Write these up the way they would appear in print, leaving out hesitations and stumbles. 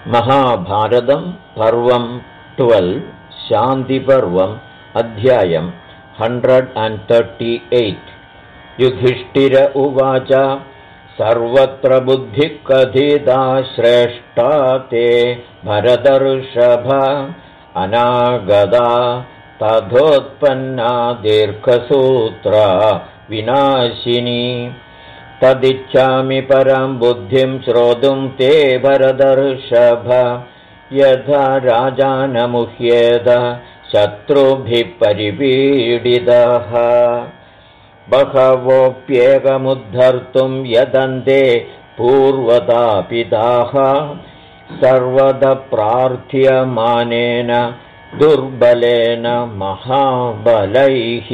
महाभारतं पर्वं 12 शान्तिपर्वम् अध्यायं 138 युधिष्ठिर उवाच सर्वत्र बुद्धिः कथिता श्रेष्ठा ते भरतर्षभ अनागता तथोत्पन्ना दीर्घसूत्रा विनाशिनी तदिच्छामि परां बुद्धिं श्रोतुं ते भरतर्षभ यथा राजानमुह्येत शत्रुभिः परिपीडितः बहवोऽप्येकमुद्धर्तुं यतन्ते पूर्वतापिताः सर्वदा प्रार्थ्यमानेन दुर्बलेन महाबलैः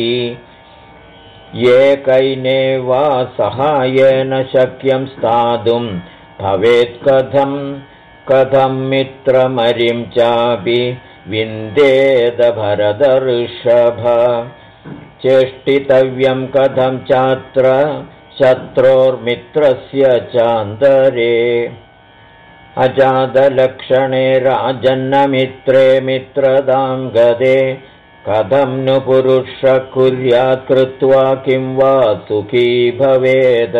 एकैनेव सहायेन शक्यं स्थातुं भवेत् कथं मित्रमरिं चापि विन्देद भरतर्षभ चेष्टितव्यं कथं चात्र शत्रोर्मित्रस्य चान्तरे अजातलक्षणे राजन्नमित्रे मित्रदां गदे कथं नु पुरुषः कुर्यात् कृत्वा किं वा सुखी भवेत्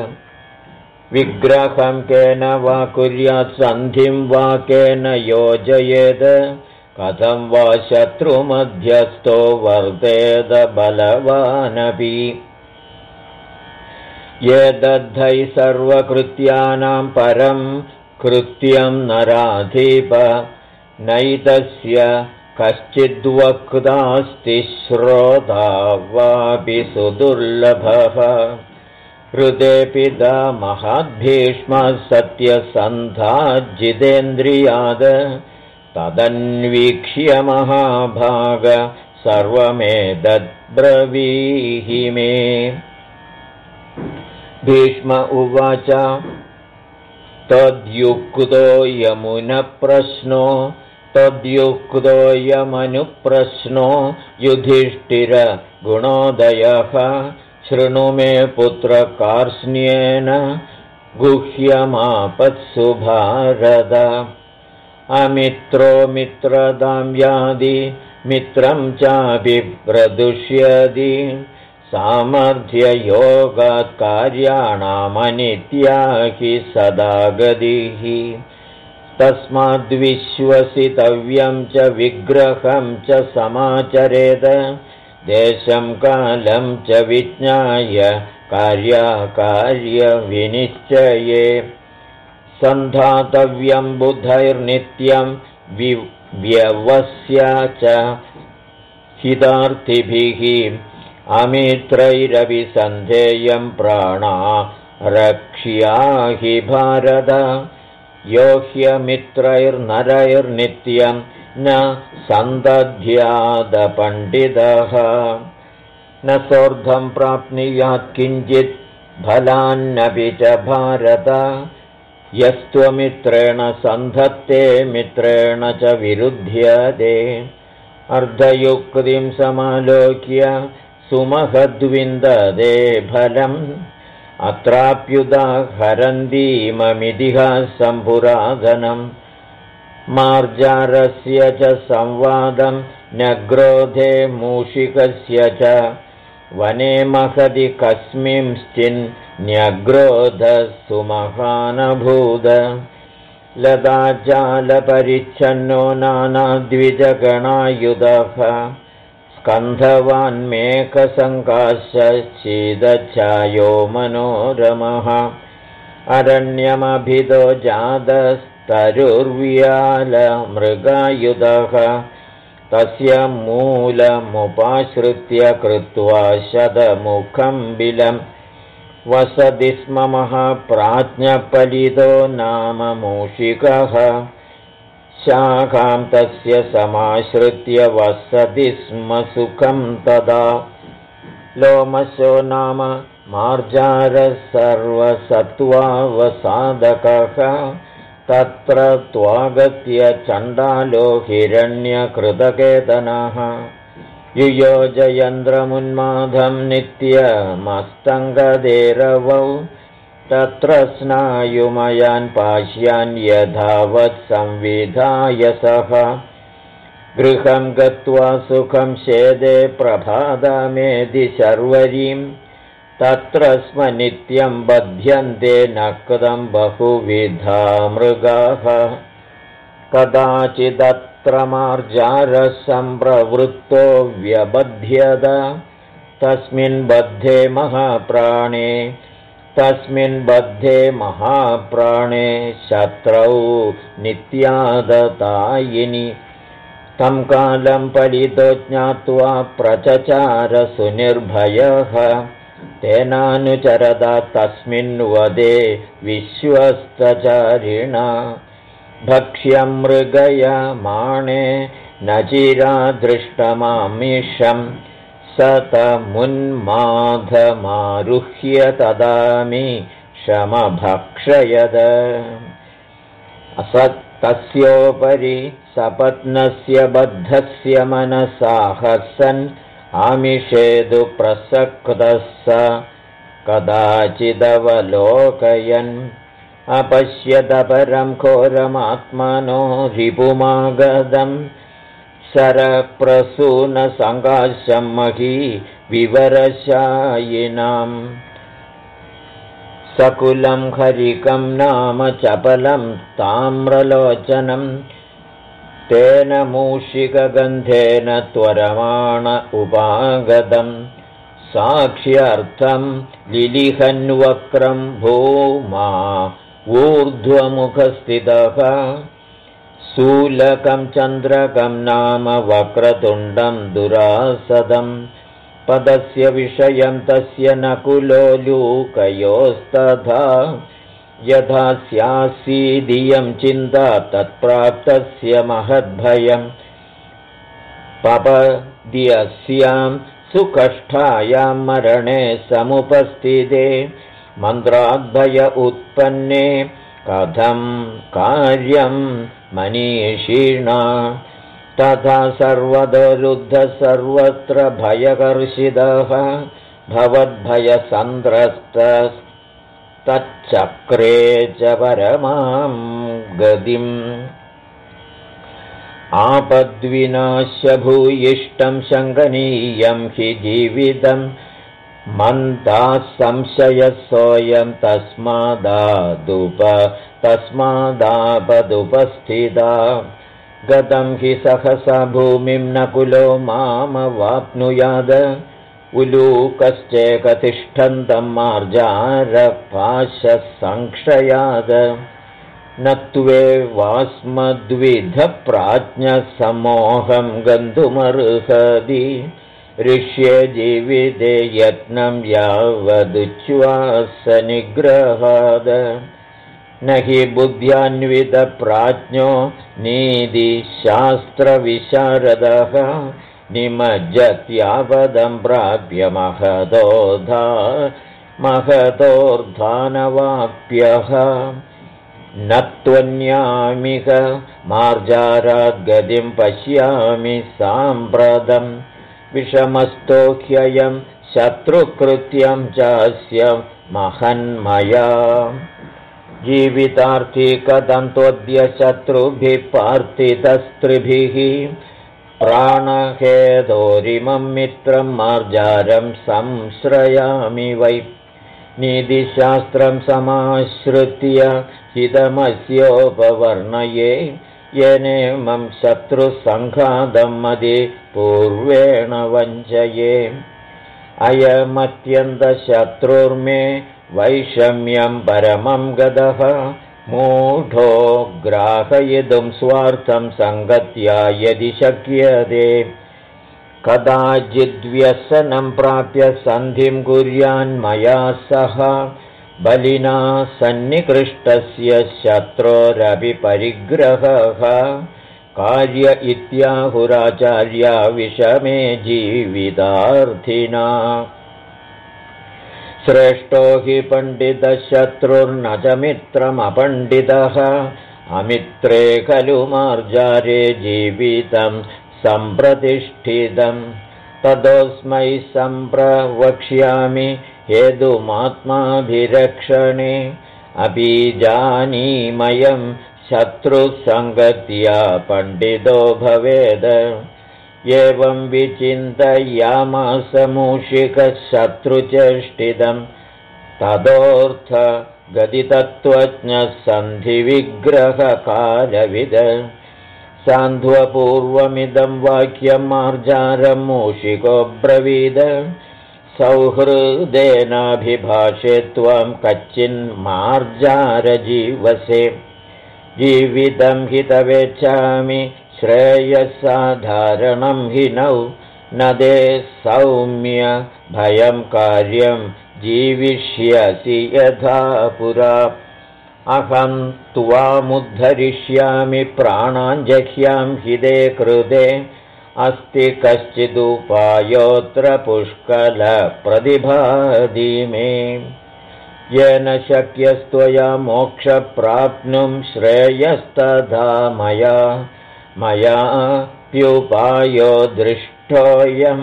विग्रहं केन वा कुर्यात् सन्धिं वा केन योजयेत् कथं वा शत्रुमध्यस्थो वर्तेत बलवानपि एतद्धै सर्वकृत्यानां परं कृत्यं नराधिप नैतस्य कश्चिद्वक्तास्ति श्रोता वापि सुदुर्लभः हृदे पिता महद्भीष्मः सत्यसन्धाज्जितेन्द्रियात् तदन्वीक्ष्य महाभाग सर्वमेतद्ब्रवीहि मे भीष्म उवाच तद्युक्तो यमुनप्रश्नो तद्युक्तोऽयमनुप्रश्नो युधिष्ठिर गुणोदयः शृणु मे पुत्र कार्ष्ण्येन गुह्यमापत्सु भारत अमित्रो मित्रदां यादि मित्रं चाभिप्रदुष्यति सामर्थ्ययोगात् कार्याणामनित्या हि सदा गतिः तस्माद्विश्वसितव्यं च विग्रहं च समाचरेत देशं कालं च विज्ञाय कार्याकार्यविनिश्चये सन्धातव्यं बुधैर्नित्यं व्यवस्य च हितार्थिभिः अमित्रैरभिसन्धेयं प्राणा रक्ष्या हि भारत यो ह्यमित्रैर्नरैर्नित्यं न सन्दध्यादपण्डितः न सोर्धं प्राप्नुयात् किञ्चित् फलान्नपि च भारत यस्त्वमित्रेण सन्धत्ते मित्रेण च विरुध्यते अर्धयुक्तिं समालोक्य सुमहद्विन्ददे फलम् अत्राप्युदाहरन्तीममितिहासं पुरातनं मार्जारस्य च संवादं न्यग्रोधे मूषिकस्य च वने महदि कस्मिंश्चिन्न्यग्रोधः सुमहानभूत लताजालपरिच्छन्नो नानाद्विजगणायुधः स्कन्धवान्मेकसङ्काशशीदच्छायो मनोरमः अरण्यमभितो जातस्तरुर्व्यालमृगायुधः तस्य मूलमुपाश्रित्य कृत्वा शतमुखं बिलं वसति स्म महाप्राज्ञपलितो नाम मूषिकः शाखां तस्य समाश्रित्य वसति स्म सुखं तदा लोमशो नाम मार्जारः सर्वसत्त्वावसाधकः तत्र त्वागत्य चण्डालो हिरण्यकृतकेतनः युयोजयन्द्रमुन्मादं नित्यमस्तङ्गदेरवौ तत्र स्नायुमयान् पाश्यान् यथावत् संविधाय सः गृहं गत्वा सुखं शेदे प्रभादामेधि शर्वरीं तत्र स्म नित्यं बध्यन्ते नक्तं बहुविधा मृगाः कदाचिदत्र मार्जारः सम्प्रवृत्तो व्यबध्यत तस्मिन् बद्धे महाप्राणे शत्रौ नित्यादतायिनि तं कालं पलितो ज्ञात्वा प्रचचार सुनिर्भयः तेनानुचरदा तस्मिन् वदे विश्वस्तचारिणा भक्ष्यं मृगयमाणे न चिरादृष्टमामिषं सतमुन्माधमारुह्य तदामि शमभक्षयद तस्योपरि सपत्नस्य बद्धस्य मनसाहसन् आमिषेदु प्रसक्तः स कदाचिदवलोकयन् अपश्यदपरं घोरमात्मनो रिपुमागदं शरप्रसूनसङ्काशं मही विवरशायिनाम् सकुलं हरिकं नाम चपलं ताम्रलोचनं तेन मूषिकगन्धेन त्वरमाण उपागतं साक्ष्यर्थं लिलिहन्वक्रं भूमा ऊर्ध्वमुखस्थितः शूलकं चन्द्रकं नाम वक्रतुण्डं दुरासदं पदस्य विषयं तस्य नकुलो लूकयोस्तथा यथा स्यासीदियं चिन्ता तत्प्राप्तस्य महद्भयं पपद्यस्यां सुकष्टायां मरणे समुपस्थिते मन्त्राद्भय उत्पन्ने कथं कार्यं मनीषिणा तथा सर्वदरुद्धः सर्वत्र भयकर्षितः भवद्भयसन्त्रस्तच्चक्रे च परमां गतिम् आपद्विनाश्यभूयिष्टं शङ्कनीयं हि जीवितं मन्दाः संशयः सोऽयं तस्मादापदुपस्थिता गतं हि सहसा भूमिं नकुलो मामवाप्नुयाद उलूकश्चेकतिष्ठन्तं मार्जारपाशः संक्षयाद न त्वेवास्मद्विधप्राज्ञः सम्मोहं गन्तुमर्हति ऋष्ये जीविते यत्नं यावदुच्छ्वासनिग्रहाद न हि बुद्ध्यान्वितप्राज्ञो नीतिशास्त्रविशारदः निमज्जत्यापदं प्राप्य महतोर्धानवाप्यः न त्वन्यामिह मार्जाराद्गतिं पश्यामि साम्प्रतं विषमस्तो ह्ययं शत्रुकृत्यं चास्य महन्मया जीवितार्थी कथं त्वद्य शत्रुभिः पार्थितस्त्रिभिः प्राणहेतोरिमं मित्रं मार्जारं संश्रयामि वै नीतिशास्त्रं समाश्रित्य हितमस्योपवर्णये येनेमं शत्रुसङ्घातं मदि पूर्वेण वञ्चये अयमत्यन्तशत्रुर्मे वैषम्यं परमं गतः मूढो ग्राहयितुं स्वार्थं सङ्गत्या यदि शक्यते कदाचिद्व्यसनं प्राप्य सन्धिं कुर्यान्मया सह बलिना सन्निकृष्टस्य शत्रोरपि परिग्रहः कार्य इत्याहुराचार्या विषमे जीवितार्थिना श्रेष्ठो हि पण्डितशत्रुर्न च मित्रमपण्डितः अमित्रे खलु मार्जारे जीवितं सम्प्रतिष्ठितं ततोऽस्मै सम्प्रवक्ष्यामि हेतुमात्माभिरक्षणे अपि जानीमयं शत्रुसङ्गत्या पण्डितो भवेद। एवं विचिन्तयामास मूषिकः शत्रुचेष्टितं ततोऽर्थगदितत्त्वज्ञः सन्धिविग्रहकालविद। सान्ध्वपूर्वमिदं वाक्यं मार्जारं मूषिकोऽब्रवीद। सौहृदेनाभिभाषे त्वं कच्चिन्मार्जारजीवसे। जीवितं हि तवेच्छामि श्रेयसाधारणं हि नौ न ते सौम्य भयं कार्यं जीविष्यसि यथा पुरा। अहं त्वामुद्धरिष्यामि प्राणान् जह्यामि ते कृते। अस्ति कश्चिदुपायोऽत्र पुष्कलप्रतिभाति मे। येन शक्यस्त्वया मोक्षप्राप्नुं श्रेयस्तथा मयाप्युपायो दृष्टोऽयं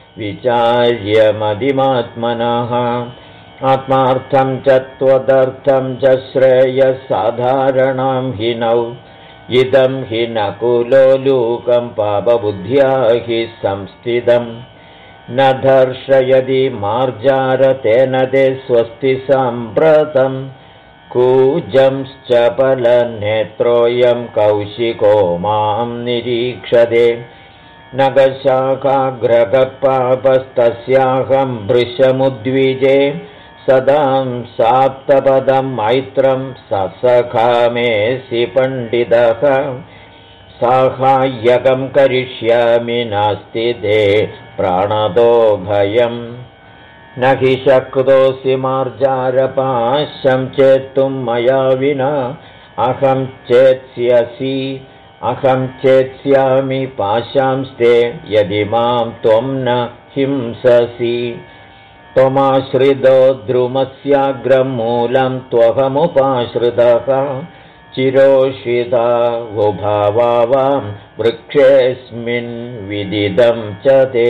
विचार्यमतिमात्मनः। आत्मार्थं च त्वदर्थं च श्रेयसाधारणं हि नौ। इदं हि नकुलोलूकं पापबुद्ध्या हि संस्थितं। न दर्शयति मार्जारतेन ते स्वस्ति साम्प्रतं। कूजंश्च फलनेत्रोऽयं कौशिको मां निरीक्षते। नगशाखाग्रगपापस्तस्याहं भृशमुद्विजे। सदां साप्तपदं मैत्रं ससखामेऽसि पण्डितः। साहाय्यकं करिष्यामि नास्ति ते प्राणतो भयम्। न हि शक्तोऽसि मार्जारपाशं चेत्तुं मया विना। अहं चेत्स्यामि पाशांस्ते यदि मां त्वं न हिंससि। त्वमाश्रितो द्रुमस्याग्रं मूलं त्वहमुपाश्रितः। चिरोषिता उभावां वृक्षेऽस्मिन् विदितं च ते।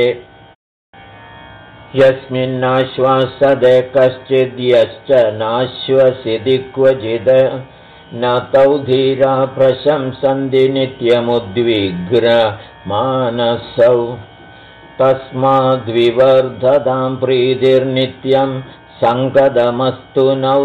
यस्मिन्नाश्वासदे कश्चिद् यश्च नाश्वसिति क्वचिद्। न तौ धीरा प्रशंसन्ति नित्यमुद्विग्नमानसौ। तस्माद्विवर्धतां प्रीतिर्नित्यं सङ्गदमस्तु नौ।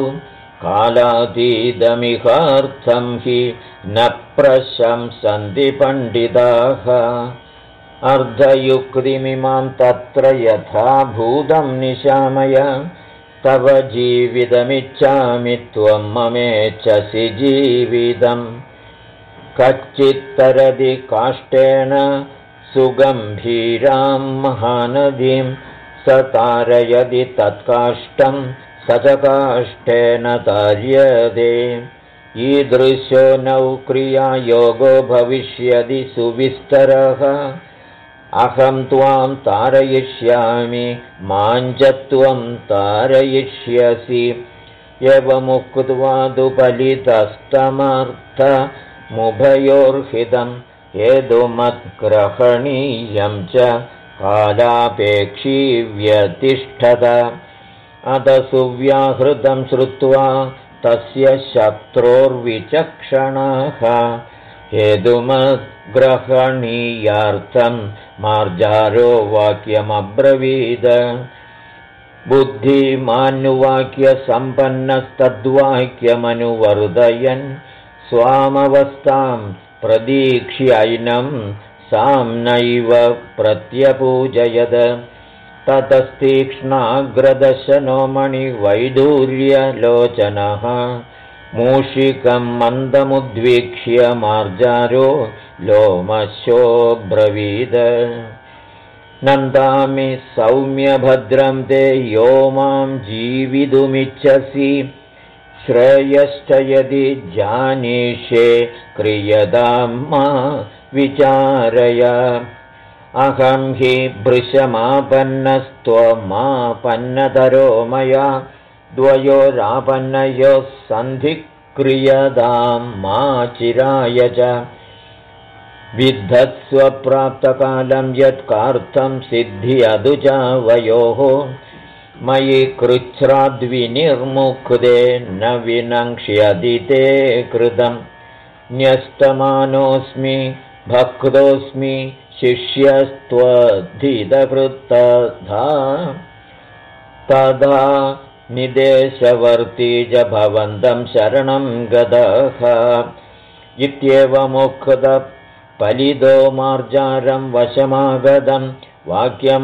कालातीतमिहार्थं हि न प्रशंसन्ति पण्डिताः। अर्धयुक्तिमिमां तत्र यथा भूतं निशामय। तव जीवितमिच्छामि त्वं ममेच्छसि जीवितम्। कच्चित्तरति काष्ठेन सुगम्भीरां महानदीं। स तारयति तत्काष्ठं स च काष्ठेन तार्यते। ईदृशो नौ क्रियायोगो भविष्यति सुविस्तरः। अहं त्वां तारयिष्यामि मां च त्वं तारयिष्यसि। एवमुक्त्वा दुपलितस्तमर्थमुभयोर्हितं। हेतुमद्ग्रहणीयं च कालापेक्षी व्यतिष्ठत। अथ सुव्याहृतं श्रुत्वा तस्य शत्रोर्विचक्षणाः। हेतुमद्ग्रहणीयार्थं मार्जारो वाक्यमब्रवीद। बुद्धिमानुवाक्यसम्पन्नस्तद्वाक्यमनुवर्धयन् स्वामवस्थां प्रदीक्ष्यैनं साम्नैव प्रत्यपूजयद। ततस्तीक्ष्णाग्रदशनो मणिवैडूर्यलोचनः। मूषिकं मन्दमुद्वीक्ष्य मार्जारो लोमशोऽब्रवीद। नन्दामि सौम्यभद्रं ते यो मां जीवितुमिच्छसि। श्रेयश्च यदि जानीषे क्रियतां मा विचारय। अहं हि भृशमापन्नस्त्वमापन्नतरो मया। द्वयोरापन्नयोः सन्धिक्रियतां मा चिराय च। विद्धत्स्वप्राप्तकालं यत्कार्थं सिद्ध्यदुजावयोः। मयि कृच्छ्राद्विनिर्मुक्ते न विनक्ष्यति ते कृतं न्यस्तमानोऽस्मि भक्तोऽस्मि शिष्यस्त्वद्धितकृत्तधा तदा निदेशवर्ती च भवन्तं शरणं गतः इत्येवमुक्तपलितो मार्जारं वशमागतं वाक्यं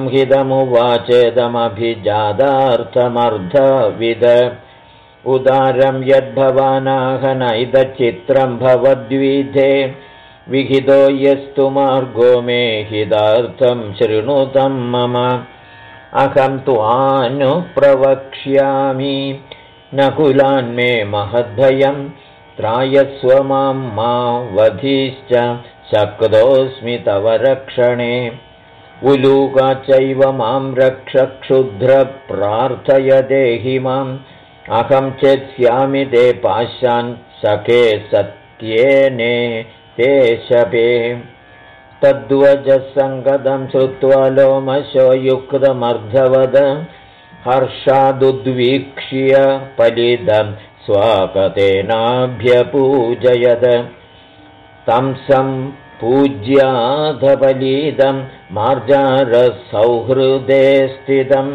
हितमुवाचेदमभिजातार्थमर्धविद उदारं यद्भवानाहनैतच्चित्रं भवद्विधे विहितो यस्तु मार्गो मे हितार्थं शृणुतं मम अहं त्वानुप्रवक्ष्यामि नकुलान्मे महद्भयं त्रायस्व मां मा वधिश्च शक्तोऽस्मि तव रक्षणे उलूका चैव मां रक्ष क्षुद्रप्रार्थय देहि माम् अहं चेत्स्यामि ते पाशान् सखे सत्येने ते शपे तद्वजसङ्गतं श्रुत्वा लोमशो युक्तमर्धवद हर्षादुद्वीक्ष्य पलितं स्वागतेनाभ्यपूजयद तं सम्पूज्याधपलितं मार्जारसौहृदे स्थितं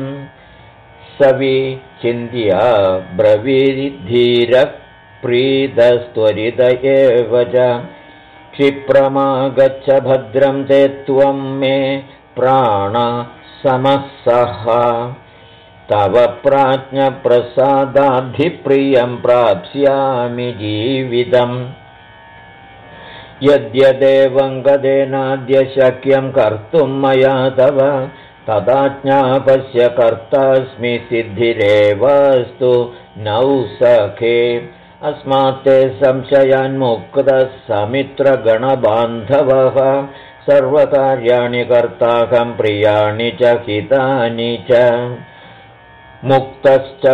सविचिन्त्या ब्रवीद्धीरः प्रीतस्त्वरित एव च क्षिप्रमागच्छ भद्रं ते त्वं मे प्राणसमस्सः तव प्राज्ञप्रसादाधिप्रियं प्राप्स्यामि जीवितम् यद्यदेवं गदेनाद्य शक्यं कर्तुं मया तव तदाज्ञापस्य कर्तास्मि सिद्धिरेवास्तु नौ सखे अस्मात् ते संशयान्मुक्तः समित्रगणबान्धवः सर्वकार्याणि कर्ताहं प्रियाणि च हितानि च मुक्तश्च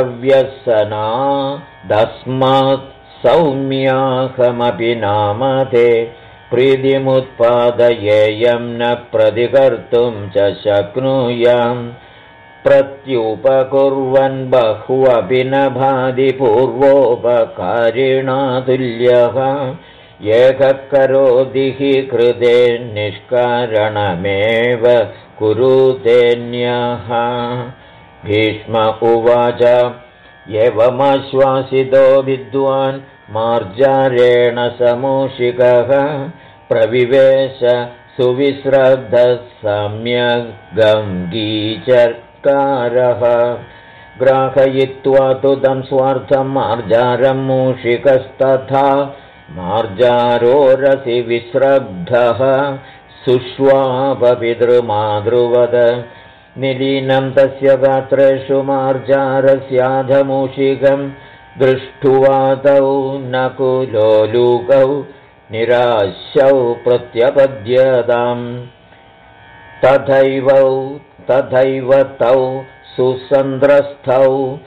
व्यसनादस्मात् सौम्याहमपि नाम ते प्रीतिमुत्पादयेयं न प्रतिकर्तुं च शक्नुयाम् प्रत्युपकुर्वन् बहुवपि न भाति पूर्वोपकारिणा तुल्यः एकः करोति हि कृते निष्कारणमेव कुरुतेऽन्यः भीष्म उवाच एवमाश्वासितो विद्वान् मार्जारेण समूषिकः प्रविवेश सुविश्रद्धः सम्यग्गङ्गीचर्कारः ग्राहयित्वा तु तं स्वार्थं मार्जारं मूषिकस्तथा मार्जारोरसि विश्रद्धः सुष्वापपितृमातृवद निलीनं तस्य गात्रेषु मार्जारस्याधमूषिकं दृष्ट्वा तौ नकुलोलूकौ निराश्यौ प्रत्यपद्यताम् तथैव तौ सुसन्द्रस्थौ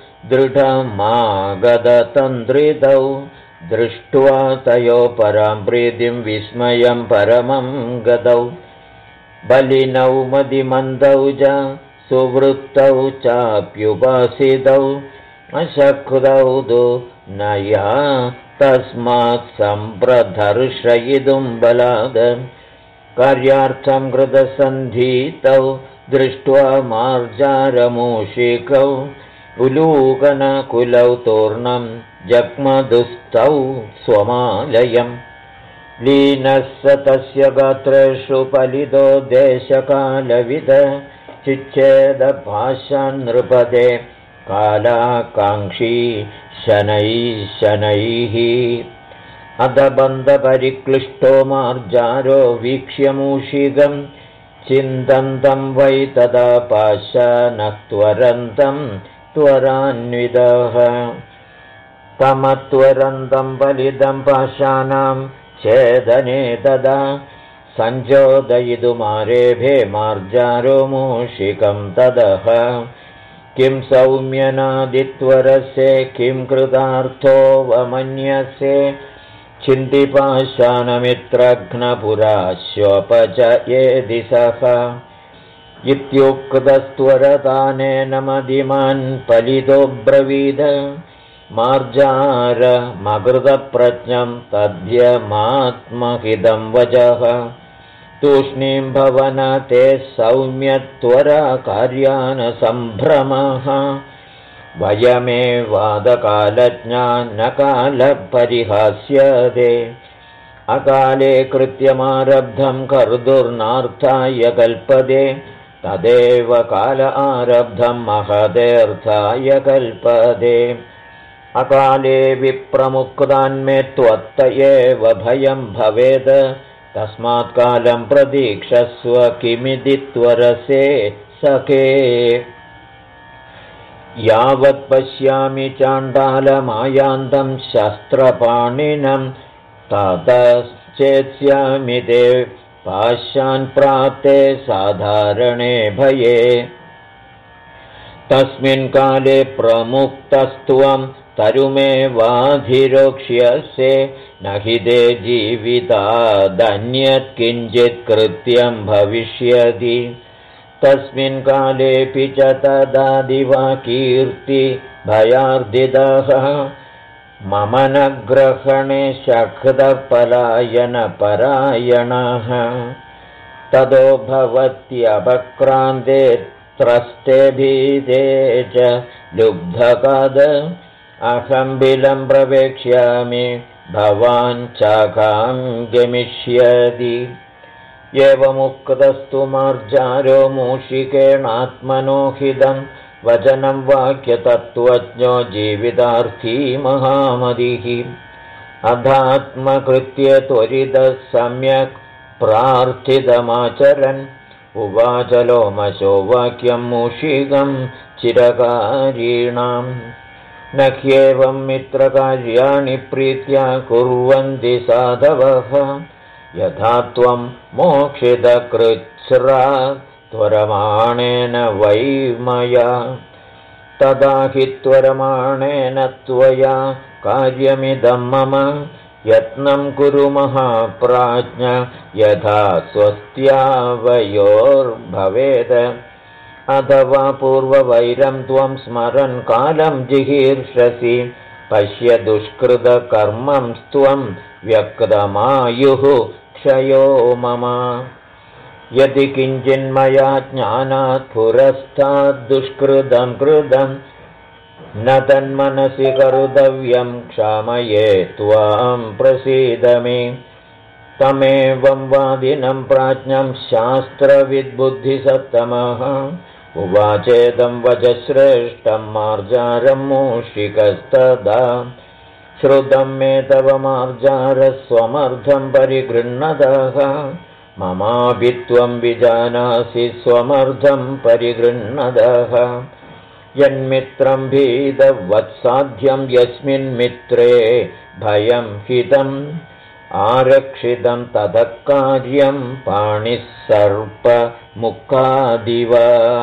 दृढमागततन्द्रितौ दृष्ट्वा तयोः परां प्रीतिं विस्मयं परमं गतौ बलिनौ मदिमन्दौ च सुवृत्तौ चाप्युपासितौ अशक्तौ तु नया तस्मात् सम्प्रदर्शयितुं बलाद कार्यार्थं कृतसन्धीतौ दृष्ट्वा मार्जारमूषिकौ उलूकनकुलौ तूर्णं जग्मदुस्तौ स्वमालयम् लीनः स तस्य गात्रेषु पलितो देशकालविद चिच्छेदभाषान् नृपते कालाकाङ्क्षी शनैः अधबन्धपरिक्लिष्टो मार्जारो वीक्ष्य मूषिकं चिन्तन्तं वै तदा पाषाणः त्वरन्तं त्वरान्वितः तमत्वरन्तं बलिदं पाषाणां छेदने तदा सञ्चोदयितुमारेभे मार्जारो मूषिकं तदः किं सौम्यनादित्वरसे किं कृतार्थो वमन्यसे चिन्तिपाषाणमित्रघ्नपुराश्वपच ये दिशः इत्युक्तस्त्वरदानेन मदिमान् पलितो ब्रवीद मार्जारमकृतप्रज्ञं तद्यमात्महिदं वचः तूष्णीं भवन ते सौम्यत्वरा कार्यानसम्भ्रमः वयमेवादकालज्ञा न कालपरिहास्यते अकाले कृत्यमारब्धं कर्तुर्नार्थाय कल्पते तदेव काल आरब्धं महदेऽर्थाय कल्पते अकाले विप्रमुक्तान्मे त्वत्त एव भयं भवेत् तस्मात् कालं प्रतीक्षस्व किमिति त्वरसे सखे यावत् पश्यामि चाण्डालमायान्तं शस्त्रपाणिनं ततश्चेत्स्यामि ते पाशान् प्राप्ते साधारणे भये तस्मिन् काले प्रमुक्तस्त्वं तरुमेवाधिरोक्ष्यसे न हि ते जीवितादन्यत् किञ्चित् कृत्यं भविष्यति तस्मिन् कालेऽपि च तदा दिवा कीर्ति भयार्दितः मम न ग्रहणे शक्तपलायनपरायणः ततो भवत्यपक्रान्ते त्रस्ते भीते च लुब्धकाद अहं बिलं प्रवेक्ष्यामि भवान् चाकां गमिष्यति एवमुक्तस्तु मार्जारो मूषिकेणात्मनोहितं वचनं वाक्यतत्त्वज्ञो जीवितार्थी महामतिः अधात्मकृत्य त्वरितः सम्यक् प्रार्थितमाचरन् उवाच लोमशो वाक्यं मूषिकं चिरकारीणां न ह्येवं मित्रकार्याणि प्रीत्या कुर्वन्ति साधवः यथा त्वं मोक्षितकृच्छ्रा त्वरमाणेन वै मया तदा हि त्वरमाणेन त्वया कार्यमिदं मम यत्नं कुरु महाप्राज्ञ यथा स्वस्त्यावयोर्भवेत् अथवा पूर्ववैरं त्वं स्मरन् कालं जिहीर्षसि पश्य दुष्कृतकर्मं त्वं व्यक्तमायुः क्षयो मम यदि किञ्चिन्मया ज्ञानात् पुरस्ताद्दुष्कृतं कृतं न तन्मनसि कर्तव्यं क्षामये त्वां प्रसीद मे तमेवं वादिनं प्राज्ञं शास्त्रविद्बुद्धिसत्तमः उवाचेदं वचश्रेष्ठं मार्जारं मूषिकस्तदा श्रुतं मे तव मार्जारस्वमर्थं परिगृह्णतः ममापि त्वं विजानासि स्वमर्थं परिगृह्णतः यन्मित्रं भीतवत्साध्यं यस्मिन्मित्रे भयं हितम् आरक्षितं ततः कार्यं पाणिः सर्पमुखादिव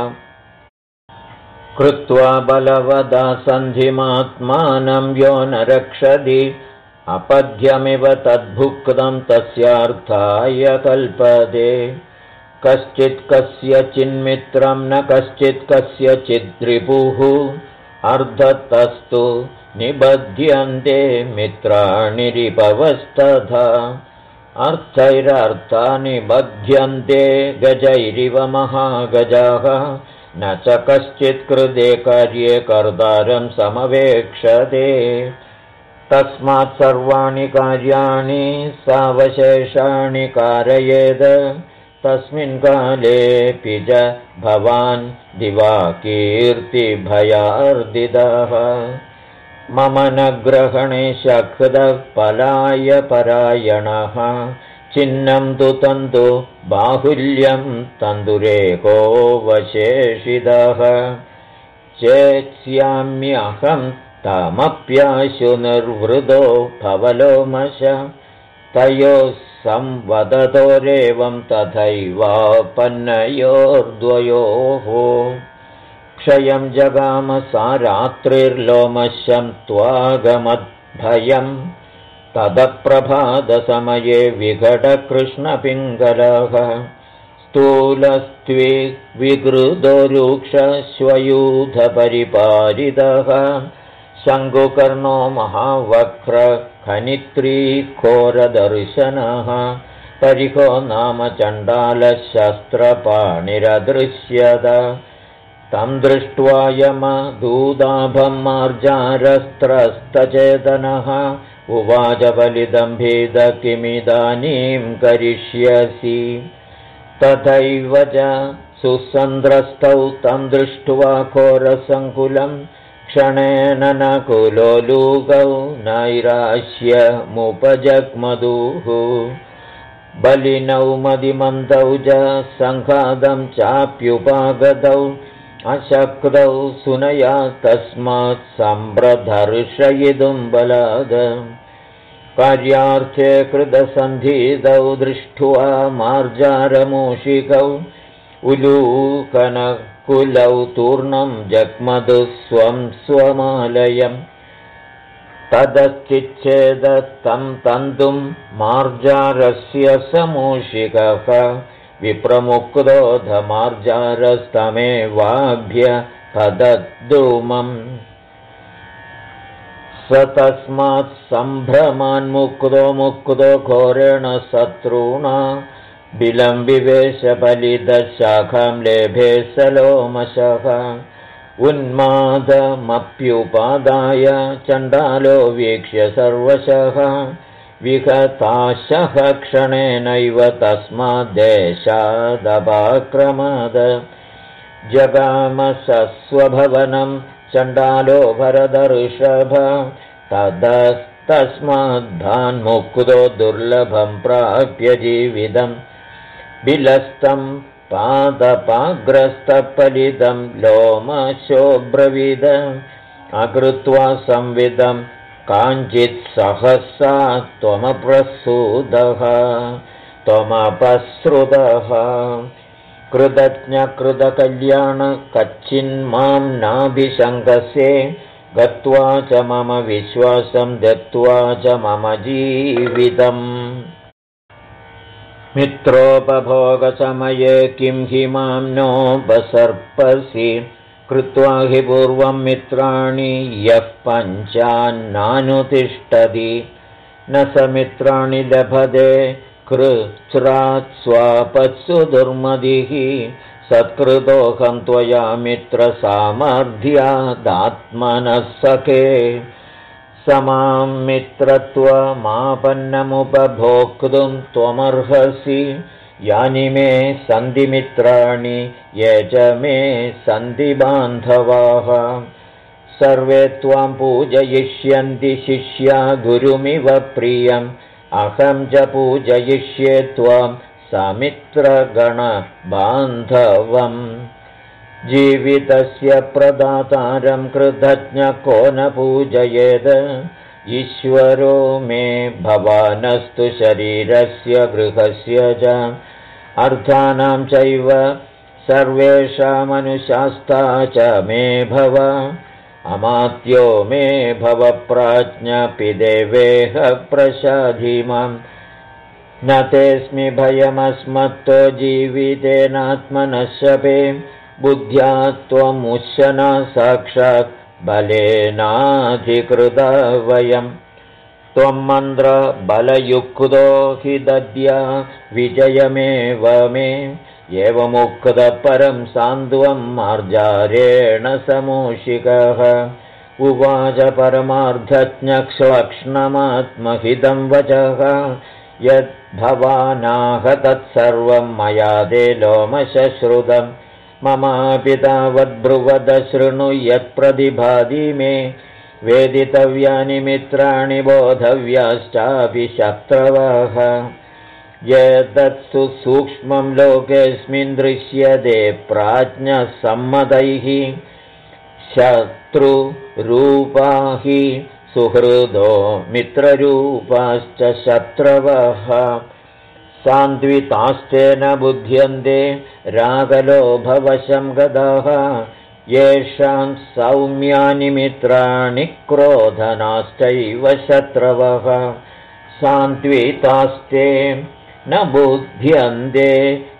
कृत्वा बलवदा सन्धिमात्मानं यो न रक्षति अपद्यमिव तद्भुक्तं तस्यार्थाय कल्पते कश्चित् कस्यचिन्मित्रं न कश्चित् कस्यचिद्रिपुः अर्धतस्तु निबध्यन्ते मित्राणि रिपवस्तथा अर्थैरर्थानि बध्यन्ते गजैरिव महागजाः न च कश्चित् कृते कार्ये कर्तारं समवेक्षते तस्मात् सर्वाणि कार्याणि सावशेषाणि कारयेद तस्मिन् कालेऽपि च भवान् दिवा कीर्तिभयार्दितः मम न ग्रहणे शक्तः पलाय परायणः चिन्नं तु तन्तु बाहुल्यं तन्तुरेकोऽवशेषितः चेत्स्याम्यहं तमप्याशु निर्वृतो भवलोमश तयोः संवदतोरेवं तथैवापन्नयोर्द्वयोः क्षयं जगाम सा रात्रिर्लोमशं त्वागमद्भयम् तदप्रभातसमये विघटकृष्णपिङ्गलः स्थूलस्त्विविगृतो रूक्षस्वयूधपरिपारितः शङ्कुकर्णो महावक्रखनित्रीघोरदर्शनः परिहो नाम चण्डालशस्त्रपाणिरदृश्यत तं दृष्ट्वा यमदूदाभं मार्जारस्त्रस्तचेतनः उवाच बलिदं भेद किमिदानीं करिष्यसि तथैव च सुसन्द्रस्तौ तं दृष्ट्वा घोरसङ्कुलं क्षणेन नकुलोलूकौ नैराश्यमुपजग्मधुः बलिनौ मदिमन्तौ च सङ्घातं चाप्युपागतौ अशक्तौ सुनया तस्मात् सम्प्रदर्शयितुं बलाद कार्यार्थे कृतसन्धितौ दृष्ट्वा मार्जारमूषिकौ उलूकनकुलौ तूर्णं जग्मधु स्वं स्वमालयम् तदश्चिच्छेदत्तं तन्तुं मार्जारस्य समूषिकः विप्रमुक्तोऽधमार्जारस्तमेवाभ्य पदद्रुमम् स तस्मात् सम्भ्रमान्मुक्तो घोरेण शत्रुणा बिलं विवेश बलिदशाखां लेभे सलोमशः उन्मादमप्युपादाय चण्डालो वीक्ष्य सर्वशः विगताशः क्षणेनैव तस्माद्देशादपाक्रमद जगामसस्वभवनं चण्डालो भरदर्षभ तदस्तस्माद्भान्मुक्तो दुर्लभं प्राप्य जीवितं बिलस्तं पादपाग्रस्तपलितं लोमशोब्रवीद अकृत्वा संविदं काञ्चित् सहसा त्वमप्रसूदः त्वमपसृतः कृतज्ञकृतकल्याण कच्चिन्मां नाभिशङ्कसे गत्वा च मम विश्वासं दत्त्वा च मम जीवितम् मित्रोपभोगसमये किं हि मां नोपसर्पसि कृत्वा हि पूर्वं मित्राणि यः पञ्चान्नानुतिष्ठति न स मित्राणि लभते कृच्छ्रात् स्वापत्सु दुर्मदिः सत्कृतोऽहं त्वया मित्रसामर्थ्यादात्मनः सखे समां मित्रत्वमापन्नमुपभोक्तुं त्वमर्हसि यानि मे सन्ति मित्राणि ये च मे सन्ति बान्धवाः सर्वे त्वां पूजयिष्यन्ति शिष्या गुरुमिव प्रियम् अहं च पूजयिष्ये त्वां समित्रगणबान्धवम् जीवितस्य प्रदातारं कृतज्ञ को न पूजयेद ईश्वरो मे भवानस्तु शरीरस्य गृहस्य च अर्थानां चैव सर्वेषामनुशास्ता च मे भव अमात्यो मे भव प्राज्ञपिदेवेह प्रसाधि मां न तेऽस्मि भयमस्मत्तो जीवितेनात्मनश्यपे बुद्ध्या त्वमुशना साक्षात् बलेनाधिकृता वयम् त्वं मन्त्रबलयुक्तो हि दद्या विजयमेव मे एवमुक्तः परं सान्द्वं मार्जारेण समूषिकः उवाच परमार्थज्ञक्ष्लक्ष्णमात्महितं वचः यद्भवानाह तत्सर्वं मया ते लोमशश्रुतं ममापि तावद्ब्रुवद शृणु यत्प्रतिभाति मे वेदितव्यानि मित्राणि बोधव्याश्चापि शत्रवः यदत्सु सूक्ष्मं लोकेऽस्मिन् दृश्यते प्राज्ञसम्मतैः शत्रुरूपा हि सुहृदो मित्ररूपाश्च शत्रवः सान्त्वितास्तेन बुध्यन्ते रागलोभवशं गतः येषां सौम्यानि मित्राणि क्रोधनाश्चैव शत्रवः सान्त्वितास्ते न बुध्यन्ते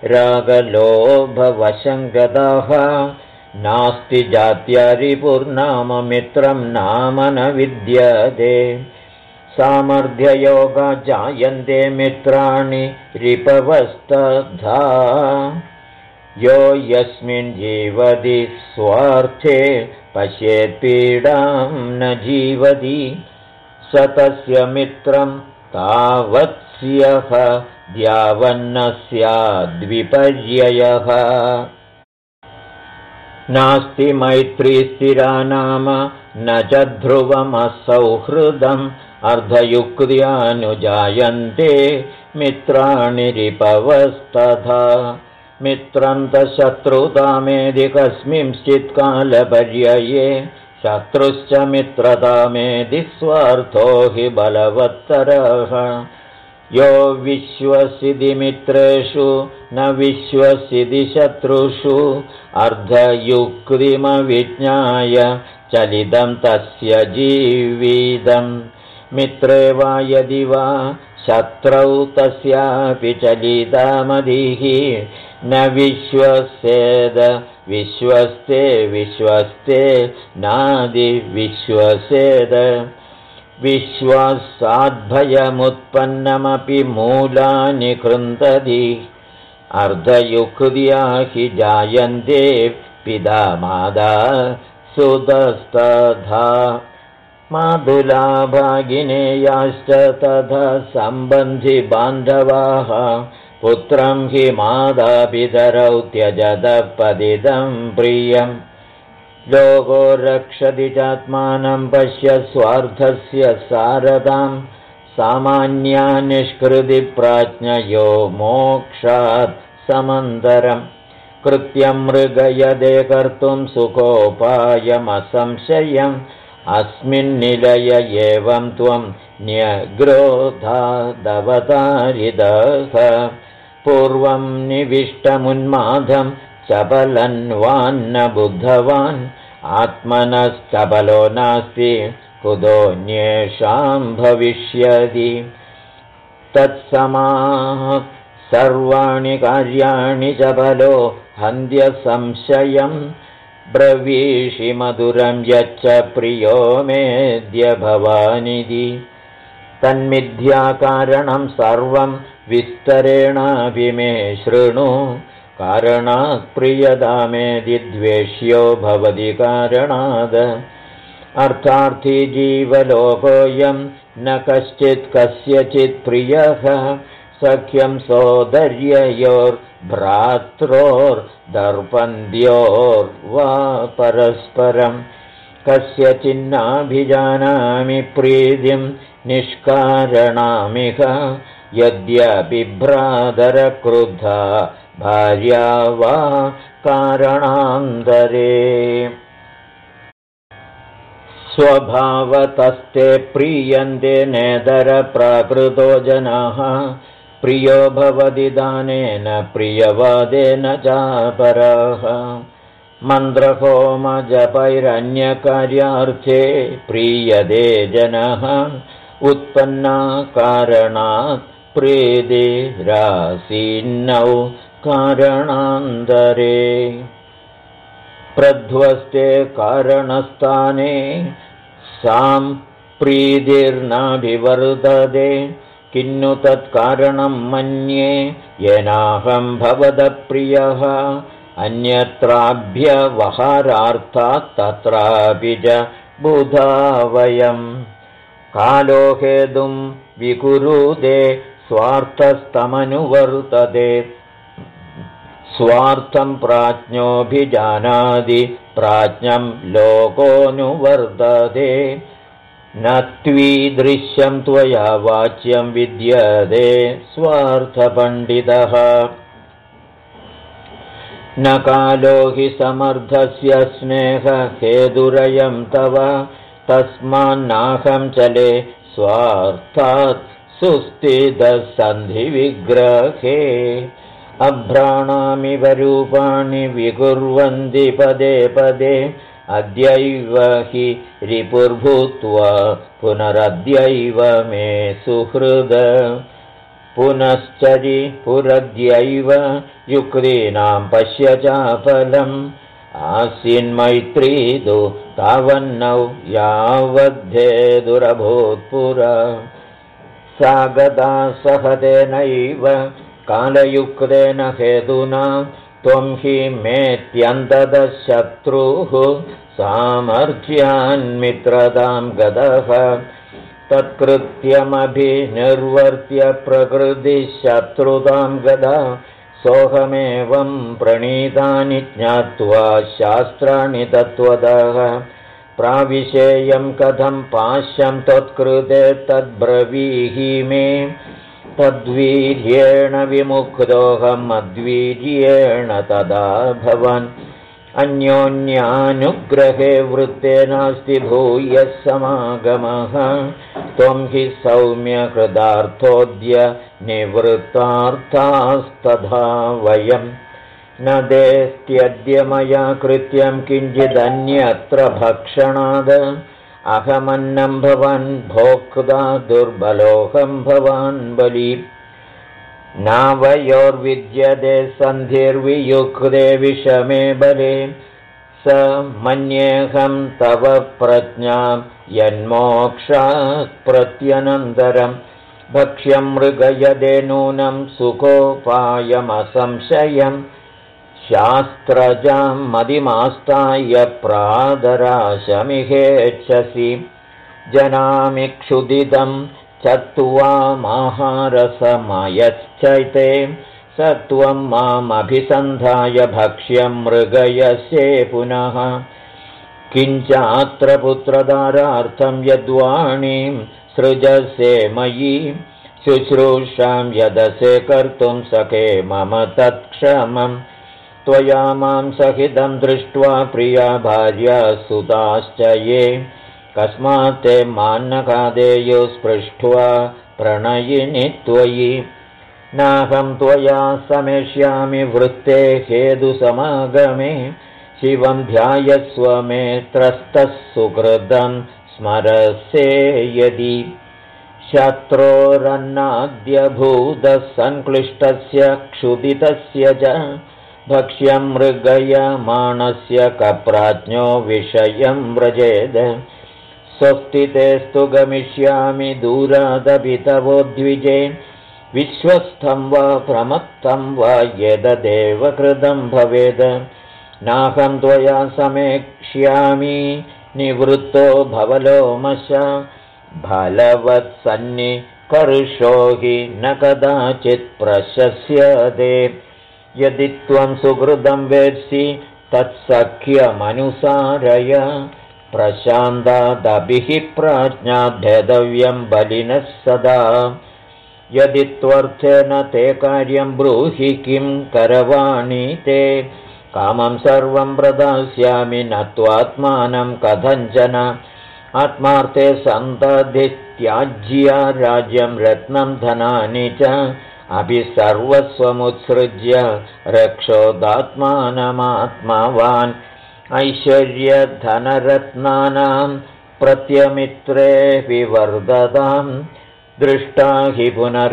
रागलोभवशङ्गतः नास्ति जात्यारिपुर्नाम मित्रं नाम न विद्यते सामर्थ्ययोगा जायन्ते मित्राणि रिपवस्तथा यो यस्मिन् जीवति स्वार्थे पश्येत्पीडां न जीवति स तस्य मित्रं तावत्स्यः द्यावन्न स्याद्विपर्ययः नास्ति मैत्री स्थिरा नाम न च ध्रुवमसौहृदम् अर्धयुक्त्यानुजायन्ते मित्राणि रिपवस्तथा मित्रं शत्रुतामेधि कस्मिंश्चित् कालपर्यये शत्रुश्च मित्रतामेधि स्वार्थो हि बलवत्तरः यो विश्वसिति मित्रेषु न विश्वसिति शत्रुषु अर्धयुक्तिमविज्ञाय चलितं तस्य जीवितम् मित्रे वा यदि वा शत्रौ तस्यापि चलितामधिः न विश्वसेद विश्वस्ते नादिविश्वसेद विश्वासाद्भयमुत्पन्नमपि मूलानि कृन्तति अर्धयुक्त्या हि जायन्ते पिता माता सुतस्तथा मातुला भागिनेयाश्च तथा सम्बन्धि बान्धवाः पुत्रं हि मातापितरौ त्यजतः पतितं प्रियम् लोको रक्षति चात्मानं पश्य स्वार्थस्य सारदां सामान्या निष्कृतिप्राज्ञयो मोक्षात् समन्तरम् कृत्यं मृगयदे कर्तुं सुखोपायमसंशयम् अस्मिन्निलय एवं त्वं न्यग्रोधादवतारितः पूर्वं निविष्टमुन्मादं चपलन्वान्न बुद्धवान् आत्मनश्चपलो नास्ति कुतोऽन्येषां भविष्यति तत्समाः सर्वाणि कार्याणि चपलो हन्त्यसंशयम् ब्रवीषि मधुरं यच्च प्रियो मेद्य भवानिति तन्मिथ्याकारणं सर्वं विस्तरेणापि मे शृणु कारणात् प्रियतामेदि द्वेष्यो भवति कारणात् अर्थार्थी जीवलोकोऽयं न कश्चित् कस्यचित् प्रियः सख्यं सोदर्ययोर्भ्रात्रोर्दर्पन्द्योर्वा परस्परं कस्यचिन्नाभिजानामि प्रीतिं निष्कारणामिह यद्यपि भ्रातरक्रुद्धा भार्या वा कारणान्तरे स्वभावतस्ते प्रीयन्ते नेतरप्राकृतो जनाः प्रियो भवति दानेन प्रियवादेन चापरः मन्त्रहोमजपैरन्यकार्यार्थे प्रीयते जनः उत्पन्ना कारणात् प्रीतिरासीन्नौ कारणान्तरे प्रध्वस्ते कारणस्थाने सां प्रीतिर्नाभिवर्धते किन्नु तत्कारणं मन्ये येनाहं भवतः प्रियः अन्यत्राभ्यवहारार्थात् तत्रापि च बुधा वयम् कालो हेतुं विकुरुते स्वार्थस्तमनुवर्तते स्वार्थं प्राज्ञोऽभिजानाति प्राज्ञं लोकोऽनुवर्तते न त्वीदृश्यं त्वया वाच्यं विद्यते स्वार्थपण्डितः न कालो हि समर्थस्य स्नेहहेतुरयं तव तस्मान्नाहं चले स्वार्थात् सुस्थितः सन्धिविग्रहे अभ्राणामिव रूपाणि विकुर्वन्ति पदे पदे अद्यैव हि रिपुर्भूत्वा पुनरद्यैव मे सुहृद पुनश्चरि पुरद्यैव युक्तीनां पश्य चापलम् आसीन्मैत्रीदु तावन्नौ यावद्धेदुरभूत्पुरा सा गदा सहतेनैव कालयुक्तेन हेतुना त्वं हि मेत्यन्तदशत्रुः सामर्थ्यान्मित्रतां गतः तत्कृत्यमभिनिर्वर्त्य प्रकृतिशत्रुतां गदा सोऽहमेवं प्रणीतानि ज्ञात्वा शास्त्राणि तत्त्वतः प्राविशेयं कथं पाश्यं त्वत्कृते तद्ब्रवीहि मे तद्वीर्येण विमुक्तोऽहम् अद्वीर्येण तदा भवन् अन्योन्यानुग्रहे वृत्ते नास्ति भूयः समागमः त्वं हि सौम्यकृतार्थोऽद्य निवृत्तार्थास्तथा वयम् न देस्त्यद्य मया कृत्यं किञ्चिदन्यत्र भक्षणाद अहमन्नं भवान् भोक्ता दुर्बलोऽहं भवान् बली नावयोर्विद्यते सन्धिर्वियुक्ते विषमे बले स मन्येऽहं तव प्रज्ञां यन्मोक्षात् प्रत्यनन्तरं भक्ष्यं मृगयदे नूनं सुखोपायमसंशयम् शास्त्रजां मदिमास्ताय प्रादराशमिहेच्छसि जनामि क्षुदितं चत्वामाहारसमयश्चैते स त्वं मामभिसन्धाय भक्ष्यं मृगयसे पुनः किञ्चात्र पुत्रदारार्थं यद्वाणीं सृजसे मयि शुश्रूषां यदसे कर्तुं सखे मम तत्क्षमम् त्वया मां सहितं दृष्ट्वा प्रिया भार्या सुताश्च ये कस्मात् ते मान्नखादेयो स्पृष्ट्वा प्रणयिनि त्वयि नाहं त्वया समेष्यामि वृत्ते हेतुसमागमे शिवं ध्यायस्व मे त्रस्तः सुकृतं स्मरसे यदि शत्रोरन्नाद्यभूतः संक्लिष्टस्य क्षुदितस्य च भक्ष्यं मृगयमाणस्य कप्राज्ञो विषयं व्रजेद स्वस्तितेस्तु गमिष्यामि दूरादपि तवोद्विजे विश्वस्थं वा प्रमत्तं वा यददेव कृतं भवेद नाहं त्वया समेक्ष्यामि निवृत्तो भवलोमश बलवत्सन्निकर्षो हि न कदाचित् प्रशस्यते यदि त्वं सुकृतं वेत्सि तत्सख्यमनुसारय प्रशान्तादभिः प्राज्ञा भेदव्यं बलिनः सदा यदि त्वर्थेन ते कार्यं ब्रूहि किं करवाणि ते कामं सर्वं प्रदास्यामि न त्वात्मानं कथञ्चन आत्मार्थे सन्तधित्याज्या राज्यं रत्नं धनानि च अपि सर्वस्वमुत्सृज्य रक्षोदात्मानमात्मावान् ऐश्वर्यधनरत्नानां प्रत्यमित्रे विवर्धताम् दृष्टा हि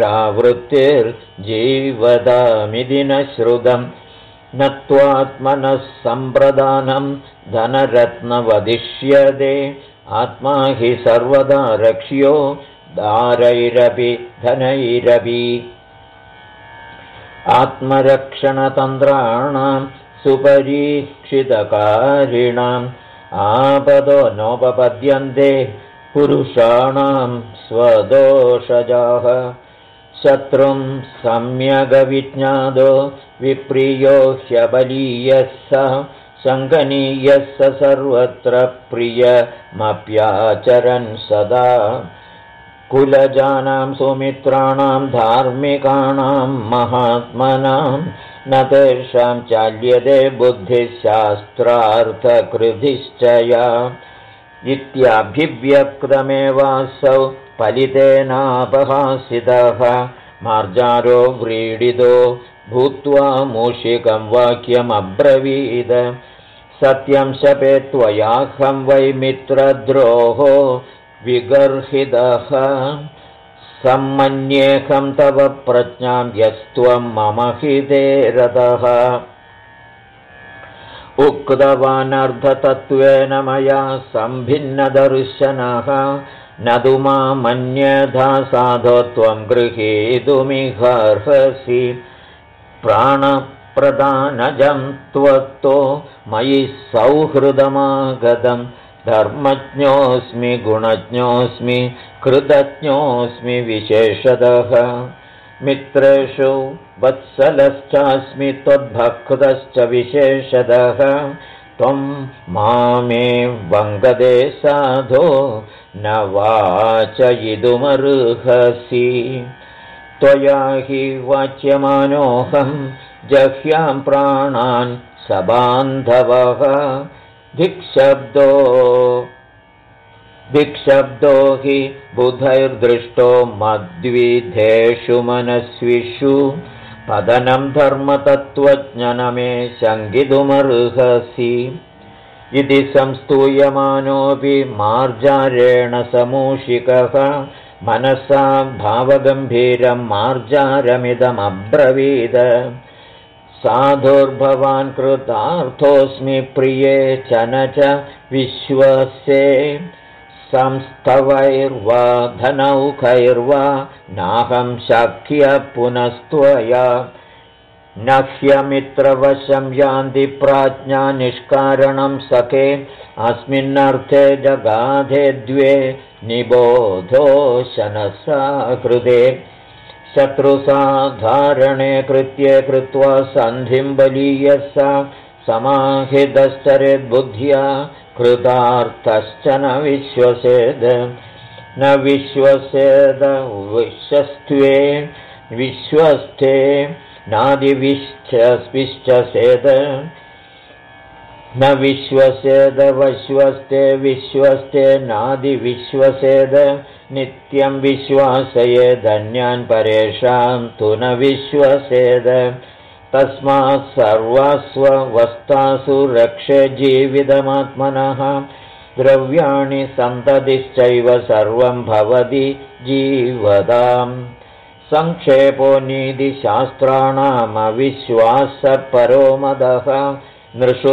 पुनरावृत्तिर्जीवदामिति न श्रुतम् न त्वात्मनः सम्प्रदानं धनरत्नवदिष्यते आत्मा हि सर्वदा रक्ष्यो दारैरपि धनैरपि आत्मरक्षणतन्त्राणां सुपरीक्षितकारिणाम् आपदो नोपपद्यन्ते पुरुषाणां स्वदोषजाः शत्रुं सम्यगविज्ञातो विप्रियो ह्यबलीयः स शङ्कनीयः स सर्वत्र प्रियमप्याचरन् सदा कुलजानां सुमित्राणां धार्मिकाणां महात्मनां न तेषां चाल्यते बुद्धिशास्त्रार्थकृतिश्चया इत्याभिव्यक्तमेवासौ फलितेनापहासितः मार्जारो व्रीडितो भूत्वा मूषिकं वाक्यमब्रवीद सत्यं शपे त्वयाहं वै मित्रद्रोहो विगर्हितः स सम्मन्येऽहं तव प्रज्ञां यस्त्वं मम हिते रतः उक्तवानर्धतत्त्वेन मया सम्भिन्नदर्शनः न तु मामन्यथा साधो त्वं गृहीतुमिहर्हसि प्राणप्रदानजं त्वत्तो मयि सौहृदमागतं धर्मज्ञोऽस्मि गुणज्ञोऽस्मि कृतज्ञोऽस्मि विशेषतः मित्रेषु वत्सलश्चास्मि त्वद्भक्तश्च विशेषतः त्वं मामे वङ्गदे साधो न वाचयितुमर्हसि त्वया हि वाच्यमानोऽहं जह्यां प्राणान् सबान्धवः दिक्शब्दो हि बुधैर्दृष्टो मद्विधेषु मनस्विषु पदनं धर्मतत्त्वज्ञनमे शङ्कितुमर्हसि इति संस्तूयमानोऽपि मार्जारेण समूषिकः मनसा भावगम्भीरं मार्जारमिदमब्रवीद साधुर्भवान् कृतार्थोऽस्मि प्रिये च न च विश्वसे संस्थवैर्वा धनौखैर्वा नाहं शक्य पुनस्त्वया न ह्यमित्रवशं यान्ति प्राज्ञा निष्कारणं सखे अस्मिन्नर्थे जगाधे द्वे निबोधो शनसा कृते शत्रुसाधारणे कृत्ये कृत्वा सन्धिं बलीयसा समाहितश्चरेद्बुद्ध्या कृतार्थश्च न विश्वसेद न विश्वसेद विश्वस्त्वे विश्वस्ते नादिविश्वसेद न विश्वसेद वश्वस्ते विश्वस्ते नादिविश्वसेद नित्यं विश्वासये धन्यान् परेषां तु न विश्वसेद तस्मात् सर्वास्ववस्थासु रक्षे जीवितमात्मनः द्रव्याणि सन्ततिश्चैव सर्वं भवति जीवताम् संक्षेपो नीतिशास्त्राणामविश्वासपरो मदः नृषु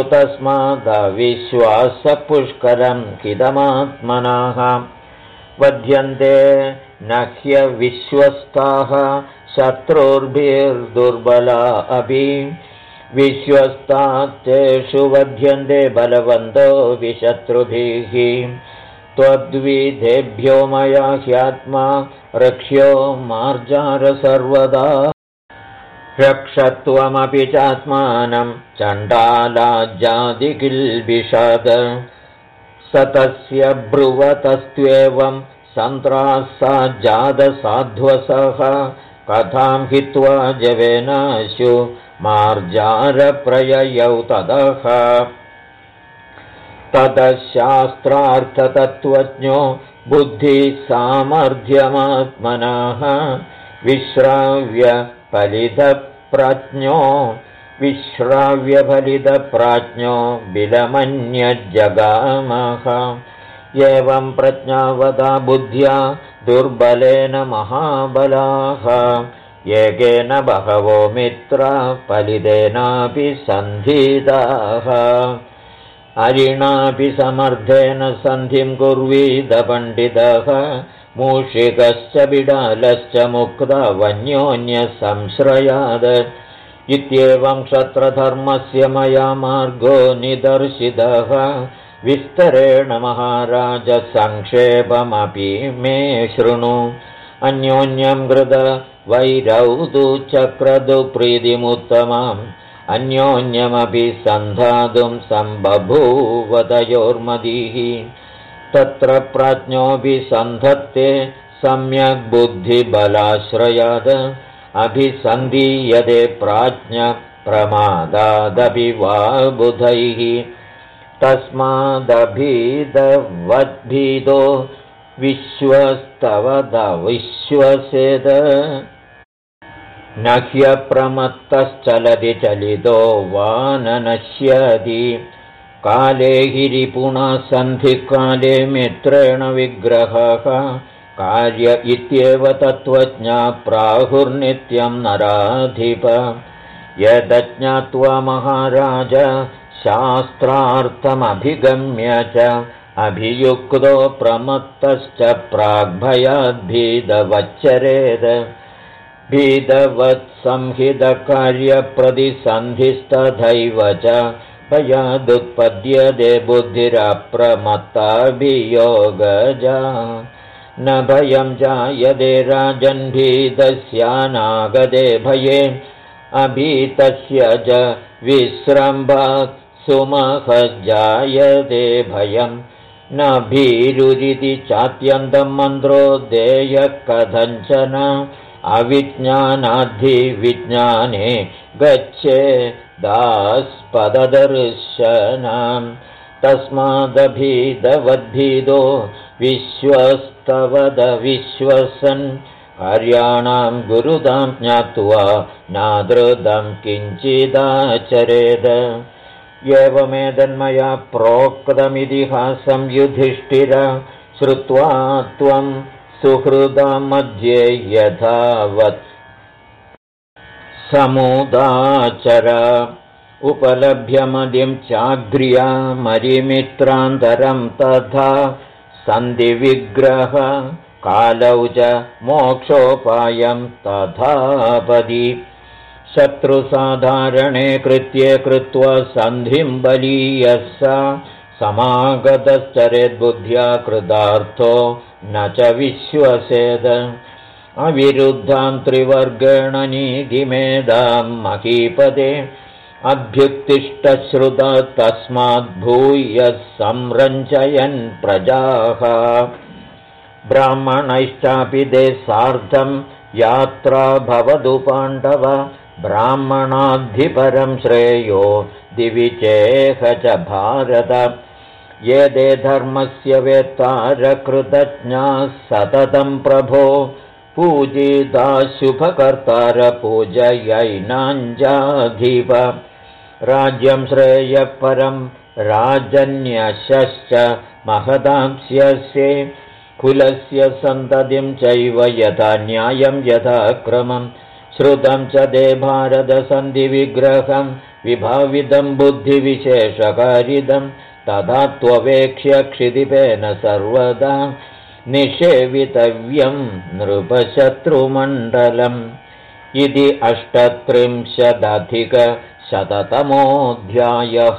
तस्मादविश्वासपुष्करं किदमात्मनः वध्यन्ते न ह्यविश्वस्ताः शत्रुर्भिर्दुर्बला अपि विश्वस्तास्तेषु वध्यन्ते बलवन्तो विशत्रुभिः त्वद्विधेभ्यो मया ह्यात्मा रक्ष्यो मार्जार सर्वदा रक्षत्वमपि चात्मानं चण्डालाज्जादिकिल्बिषाद स तस्य ब्रुवतस्त्वेवं सन्त्रासाज्जातसाध्वसः कथां हित्वा जवेनाशु मार्जारप्रययौ ततः शास्त्रार्थतत्त्वज्ञो बुद्धिसामर्थ्यमात्मनः विश्राव्यफलितप्राज्ञो बिलमन्यज्जगामः एवं प्रज्ञावता बुद्ध्या दुर्बलेन महाबलाः एकेन बहवो मित्रा फलितेनापि सन्धिताः अरिणापि समर्थेन सन्धिं कुर्वीद पण्डितः मूषिकश्च बिडालश्च मुक्तवन्योन्यसंश्रयाद इत्येवं क्षत्रधर्मस्य मया मार्गो निदर्शितः विस्तरेण महाराज संक्षेपमपि मे शृणु अन्योन्यं कृत वैरौतु चक्रदु प्रीतिमुत्तमाम् अन्योन्यमपि सन्धातुं सम्बभूवतयोर्मतिः तत्र प्राज्ञोऽपि सन्धत्ते सम्यग् बुद्धिबलाश्रयाद अभिसन्धीयते प्राज्ञ प्रमादादपि वा बुधैः तस्मादभिदवद्भिदो विश्वस्तवदविश्वसेद न ह्यप्रमत्तश्चलति चलितो वा न नश्यति काले हि रिपुणा सन्धिकाले मित्रेण विग्रहः कार्य इत्येव तत्त्वज्ञा प्राहुर्नित्यं नराधिप यदज्ञात्वा महाराज शास्त्रार्थमभिगम्य च अभियुक्तो प्रमत्तश्च प्राग्भयाद्भीदवच्चरेद भीदवत्संहितकार्यप्रतिसन्धिस्तथैव च भयादुत्पद्यते बुद्धिरप्रमत्ताभियोगजा न भयं जायते राजन्भीतस्यानागते भये अभीतस्य च विस्रम्भात् सुमहजायते भयम् न भीरुरिति चात्यन्तं मन्त्रो देयः कथञ्चन अविज्ञानाद्धिविज्ञाने गच्छेदास्पददर्शनम् तस्मादभीदवद्भीदो विश्वस्तवदविश्वसन् कार्याणां गुरुतां ज्ञात्वा नादृतं किञ्चिदाचरेद एवमेतन्मया प्रोक्तमितिहासं युधिष्ठिर श्रुत्वा त्वं सुहृदां मध्ये यथावत् समुदाचर उपलभ्यमदिं चाग्र्या मरिमित्रान्तरं तथा सन्धिविग्रह कालौ च मोक्षोपायं तथापदि शत्रुसाधारणे कृत्ये कृत्वा सन्धिं बलीयः स समागतश्चरेद्बुद्ध्या कृतार्थो न च विश्वसेद अविरुद्धां त्रिवर्गेण नीतिमेधां महीपदे अभ्युत्तिष्ठश्रुता तस्माद्भूयः संरञ्जयन् प्रजाः ब्राह्मणैश्चापि ते सार्धं यात्रा भवतु पाण्डव ब्राह्मणाद्धिपरं श्रेयो दिवि चेह च भारत ये ते धर्मस्य वेत्तारकृतज्ञाः सततं प्रभो पूजिता शुभकर्तारपूजयैनाञ्जाधिप राज्यं श्रेयःपरं राजन्यशश्च महदांस्यस्ये कुलस्य सन्ततिं चैव यथा न्यायं यथा क्रमं श्रुतं च ते भारतसन्धिविग्रहं विभावितं बुद्धिविशेषकारिदं तथा त्ववेक्ष्य क्षितिपेन सर्वदा निषेवितव्यं नृपशत्रुमण्डलम् इति 38अधिकशततमोऽध्यायः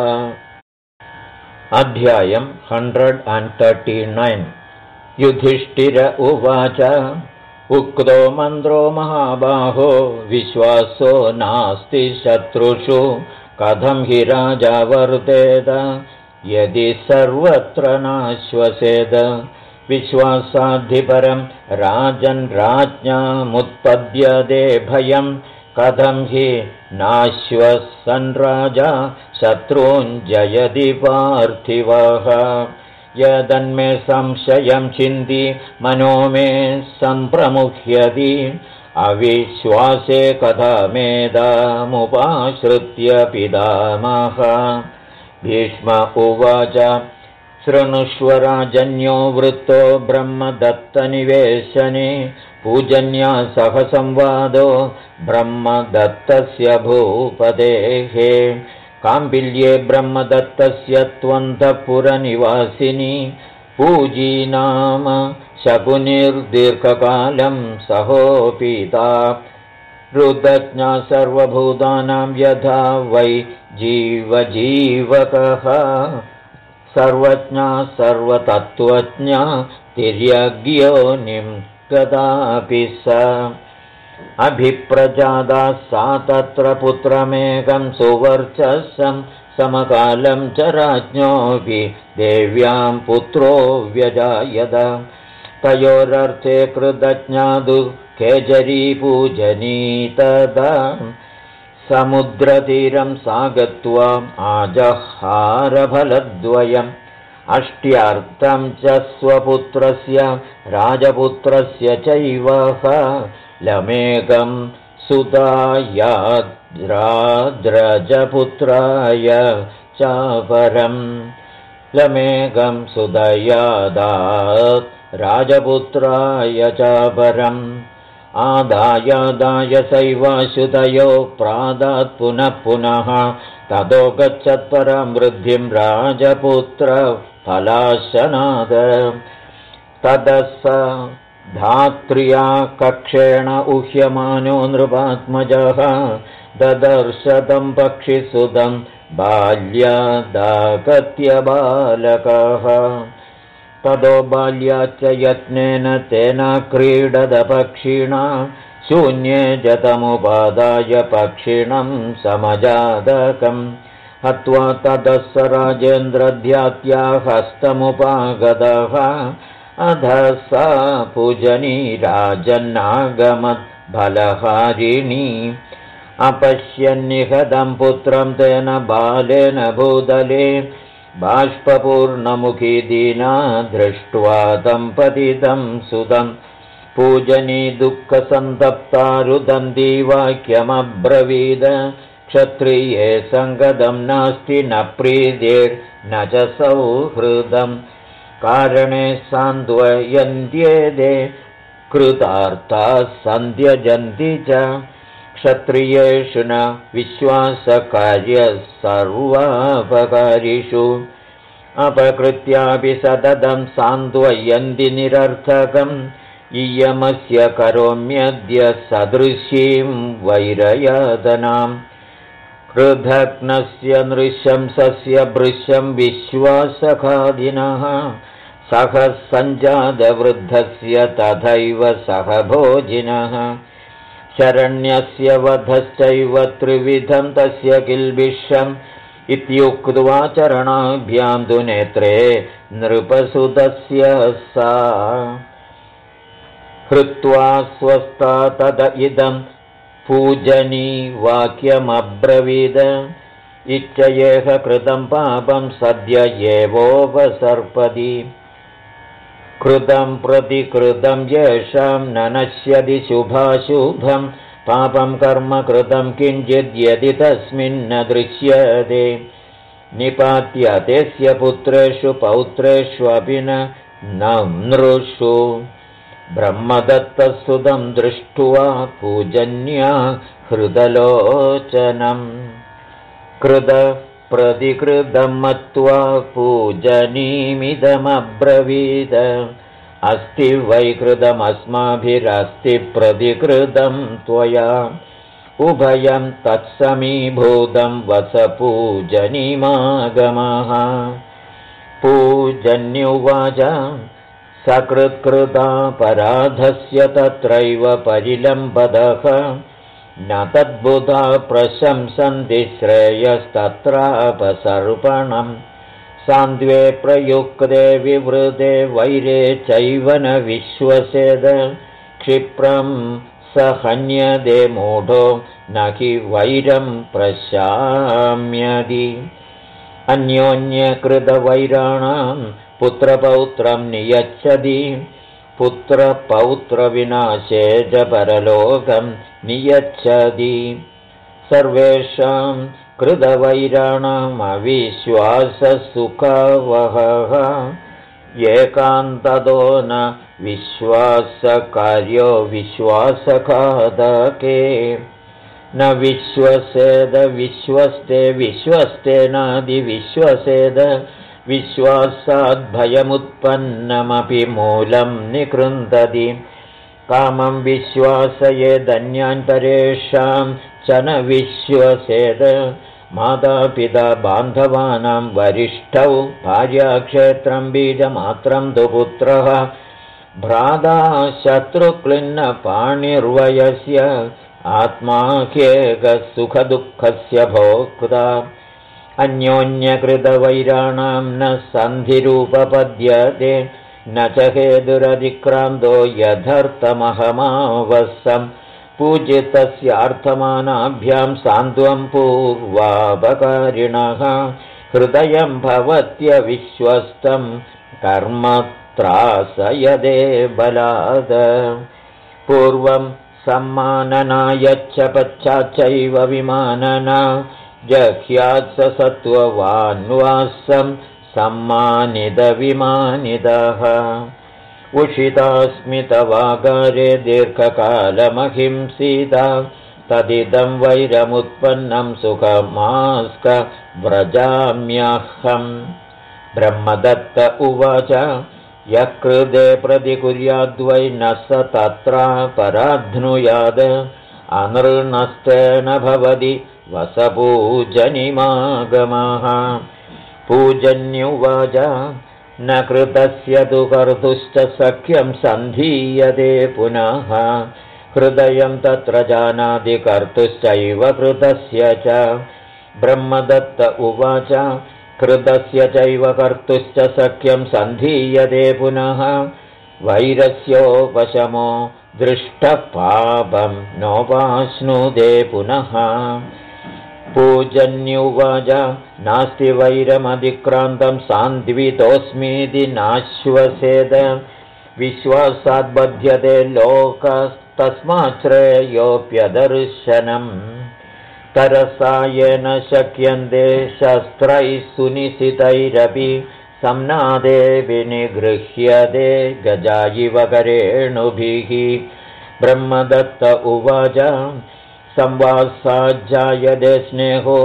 अध्यायं 139 युधिष्ठिर उवाच उक्तो मन्त्रो महाबाहो विश्वासो नास्ति शत्रुषु कथं हि राजा वर्तेत यदि सर्वत्र नाश्वसेद विश्वासाद्धिपरं राजन् राज्ञामुत्पद्यते भयं कथं हि नाश्वसन् राजा शत्रूञ्जयति पार्थिवः यदन्मे संशयं चिन्ति मनो मे सम्प्रमुह्यति अविश्वासे कथमेदामुपाश्रित्य पितामह भीष्म उवाच शृणुष्व राजन्यो वृत्तो ब्रह्मदत्तनिवेशने पूजन्या सह संवादो ब्रह्मदत्तस्य भूपतेः काम्बिल्ये ब्रह्मदत्तस्य त्वन्तपुरनिवासिनी पूजी नाम शकुनिर्दीर्घकालं सहोपिता रुदज्ञा सर्वभूतानां यथा वै जीवजीवकः सर्वज्ञा सर्वतत्त्वज्ञा तिर्यग्योनिं कदापि स अभिप्रजादा सा तत्र पुत्रमेकं सुवर्चसं समकालं च राज्ञोऽपि देव्यां पुत्रो व्यजायत तयोरर्थे कृतज्ञादु केजरीपूजनी तदा समुद्रतीरं सागत्वा आजहारफलद्वयम् अष्ट्यार्थं च स्वपुत्रस्य राजपुत्रस्य चैव लमेकं सुतायाद्राद्रजपुत्राय चापरं लमेकं सुदयादात् राजपुत्राय चापरम् आदायादाय सैवाशुतयो प्रादात् पुनः पुनः ततो गच्छत्परं वृद्धिं राजपुत्रफलाशनाद ततः स धात्र्या कक्षेण उह्यमानो नृपात्मजः ददर्शतं पक्षिसुतं बाल्यादागत्य बालकः ततो बाल्याच्च यत्नेन तेन क्रीडदपक्षिणा शून्ये जतमुपादाय पक्षिणं समजातकम् हत्वा ततः स राजेन्द्रध्यात्या हस्तमुपागतः अधः सा पूजनी राजन्नागमद्बलहारिणी अपश्यन्निहतं पुत्रं तेन बालेन भूतले बाष्पपूर्णमुखी दीना दृष्ट्वा तं पतितं सुतं पूजनी दुःखसन्तप्ता रुदन्ती वाक्यमब्रवीद क्षत्रिये सङ्गतं नास्ति न प्रीतिर्न च सौहृदम् कारणे सान्त्वयन्त्येते कृतार्थाः सन्त्यजन्ति च क्षत्रियेषु न विश्वासकार्यः सर्वापकारिषु अपकृत्यापि सततं सान्त्वयन्ति निरर्थकम् इयमस्य करोम्यद्य सदृशीं वैरयातनाम् कृधग्नस्य नृशंसस्य भृशं विश्वासखादिनः सह सञ्जातवृद्धस्य तथैव सह भोजिनः शरण्यस्य वधश्चैव त्रिविधं तस्य किल्बिषम् इत्युक्त्वा चरणाभ्यां तु नेत्रे नृपसुतस्य सा हृत्वा स्वस्था तद इदं पूजनी वाक्यमब्रवीद इच्छयेह कृतं पापं सद्य एवोपसर्पति कृतं प्रतिकृतं येषां न नश्यति शुभाशुभं पापं कर्म कृतं किञ्चिद्यदि तस्मिन्न दृश्यते निपात्यतेस्य पुत्रेषु पौत्रेष्वपि न नृषु ब्रह्मदत्तसुतं दृष्ट्वा पूजन्या हृदलोचनम् कृत प्रतिकृतं मत्वा पूजनीमिदमब्रवीद अस्ति वैकृतमस्माभिरस्ति प्रतिकृतं त्वया उभयं तत्समीभूतं वस पूजनीमागमः पूजन्युवाच सकृत्कृतापराधस्य तत्रैव परिलम्बदः न तद्बुधा प्रशंसन्ति श्रेयस्तत्रापसर्पणम् सान्द्वे प्रयुक्ते विवृते वैरे चैव न विश्वसेद क्षिप्रं स हन्यते मूढो न हि वैरं प्रशाम्यति अन्योन्यकृतवैराणां पुत्रपौत्रं नियच्छति पुत्रपौत्रविनाशे च परलोकं नियच्छति सर्वेषां कृतवैराणामविश्वाससुखवहः एकान्ततो न विश्वासकार्यो विश्वासघातके न विश्वसेद विश्वस्ते विश्वस्तेनादिविश्वसेद विश्वासाद्भयमुत्पन्नमपि मूलं निकृन्तति कामं विश्वासयेदन्यान् परेषां च न विश्वसेद मातापिता बान्धवानां वरिष्ठौ भार्याक्षेत्रं बीजमात्रं तु पुत्रः भ्राता शत्रुक्लिन्न पाणिर्वयस्य आत्मा ह्येकसुखदुःखस्य भोक्ता अन्योन्यकृतवैराणां न सन्धिरुपपद्यते न च हेतुरतिक्रान्तो यथर्थमहमावसम् पूजितस्यार्थमानाभ्यां सान्त्वं पूर्वापकारिणः हृदयं भवत्यविश्वस्तं कर्म त्रासयदे बलाद पूर्वं सम्माननायच्च पश्चाच्चैव विमानना जह्यात् स सत्त्ववान्वासं सम्मानितविमानितः उषितास्मि तवागारे दीर्घकालमहिंसीता तदिदं वैरमुत्पन्नं सुखमास्क व्रजाम्यहम्। ब्रह्मदत्त उवाच यः कृते प्रतिकुर्याद्वै न स तत्रापराध्नुयात् अनृणस्तेन भवति वसपूजनिमागमः। पूजन्युवाच न कृतस्य तु कर्तुश्च सख्यं सन्धीयते पुनः हृदयं तत्र जानाति कर्तुश्चैव कृतस्य च। ब्रह्मदत्त उवाच कृतस्य चैव कर्तुश्च सख्यं सन्धीयते पुनः वैरस्योपशमो दृष्टः पापं नोपाश्नुते पुनः। पूजन्युवाच नास्ति वैरमतिक्रान्तं सान्त्वितोऽस्मीति नाश्वसेद विश्वासाद्बध्यते लोकस्तस्माच्छ्रेयोऽप्यदर्शनम्। तरसा येन शक्यन्ते शस्त्रैः सुनिशितैरपि संनादे विनिगृह्यते गजायिव करेणुभिः। ब्रह्मदत्त उवाच संवासाज्जायते स्नेहो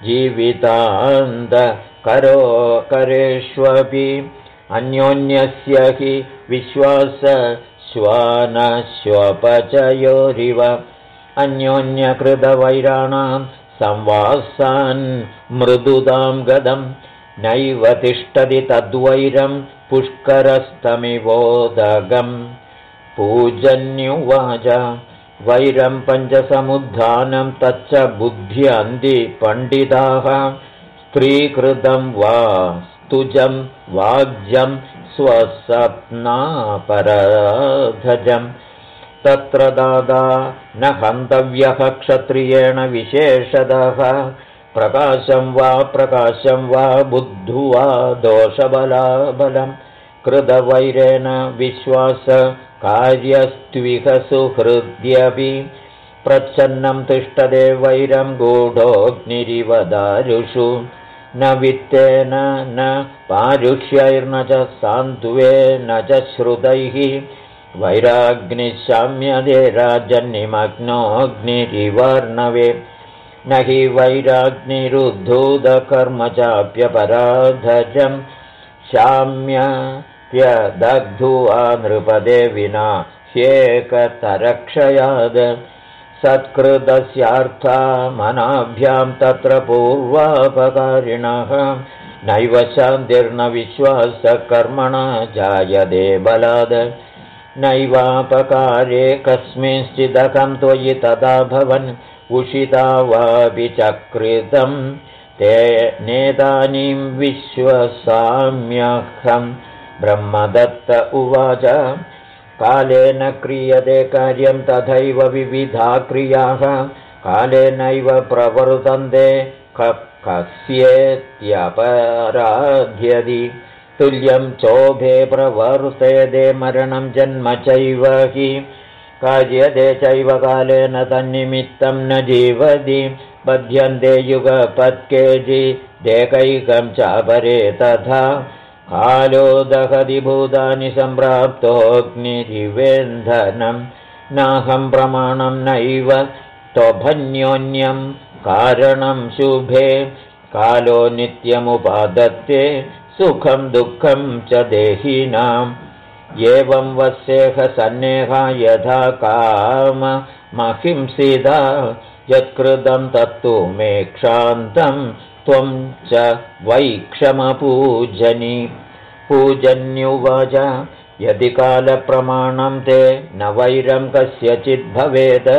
जीवितान्तकरेष्वपि अन्योन्यस्य हि विश्वासश्वानश्वपचयोरिव अन्योन्यकृतवैराणां संवासान् मृदुतां गदं नैव तिष्ठति तद्वैरं पुष्करस्तमिवोदगम्। पूजन्युवाच वैरं पञ्चसमुद्धानं तच्च बुध्यन्ति पण्डिताः स्त्रीकृतं वा स्तुजं वाग्जं स्वसप्नापराधजम् तत्र दादा न हन्तव्यः क्षत्रियेण विशेषतः प्रकाशं वा बुद्ध्वा दोषबलाबलं कृतवैरेण विश्वासकार्यस्त्विह सुहृद्यपि प्रच्छन्नं तिष्ठते वैरं गूढोऽग्निरिव दारुषु न वित्तेन न पारुष्यैर्न च सान्त्वेन च श्रुतैः वैराग्निशाम्यते राजन्निमग्नोऽग्निरिवर्णवे न हि वैराग्निरुद्धूतकर्म चाप्यपराधजं शाम्यप्यदग्ध्वा नृपदे विना ह्येकतरक्षयाद् सत्कृतस्यार्था मनाभ्यां तत्र पूर्वापकारिणः नैव शान्तिर्न विश्वासकर्मणा जायते बलाद् नैवापकारे कस्मिंश्चिदकं त्वयि तदा भवन् उषिता वापि चकृतं तेनेदानीं विश्वसाम्यहं। ब्रह्मदत्त उवाच कालेन क्रियते कार्यं तथैव विविधा क्रियाः कालेनैव प्रवर्तन्ते कस्येत्यपराध्यति तुल्यं चोभे प्रवर्तेते मरणं जन्म चैव हि कार्यते चैव कालेन तन्निमित्तं न जीवति बध्यन्ते युगपत्केजिदेकैकं चापरे तथा कालो दहति भूतानि सम्प्राप्तोऽग्निरिवेन्धनं नाहं प्रमाणं नैव त्वभन्योन्यं कारणं शुभे कालो नित्यमुपादत्ते सुखं दुःखं च देहिनाम् एवं वस्येह सन्नेहा यथा काममहिंसिता यत्कृतं तत्तु मे क्षान्तं त्वं च वैक्षमपूजनि। पूजन्युवाच यदि कालप्रमाणं ते न वैरं कस्यचिद्भवेत्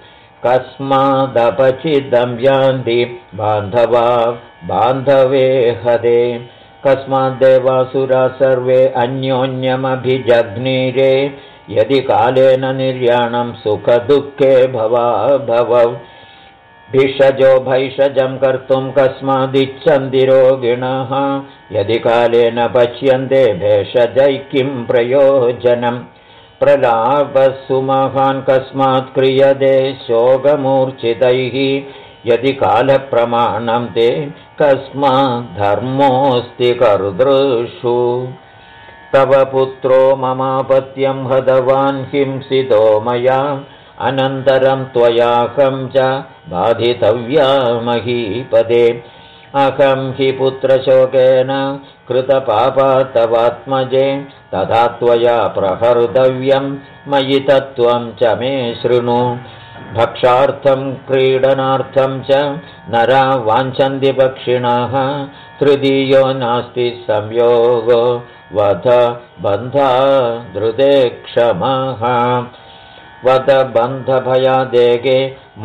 कस्मादपचिदं यान्ति बान्धवा बान्धवे हते कस्माद्देवासुरा सर्वे अन्योन्यमभिजग्नीरे यदि कालेन निर्याणं सुखदुःखे भवौ भिषजो भैषजं कर्तुं कस्मादिच्छन्ति रोगिणः यदि कालेन पश्यन्ते भेषजैः किं प्रयोजनं प्रलापस्सु महान् कस्मात् क्रियते शोकमूर्छितैः यदि कालप्रमाणं ते कस्माद्धर्मोऽस्ति कर्तृषु। तव पुत्रो ममापत्यं हतवान् हिंसितो मया अनन्तरं त्वयाहं च बाधितव्या महीपदे अहं हि पुत्रशोकेन कृतपापा तवात्मजे तथा त्वया प्रहर्तव्यं मयि तत्त्वं च मे शृणु भक्षार्थं क्रीडनार्थं च नरा वाञ्छन्ति पक्षिणः तृतीयो नास्ति संयोगो वध बन्धा धृते क्षमः वद बन्धभयादेगे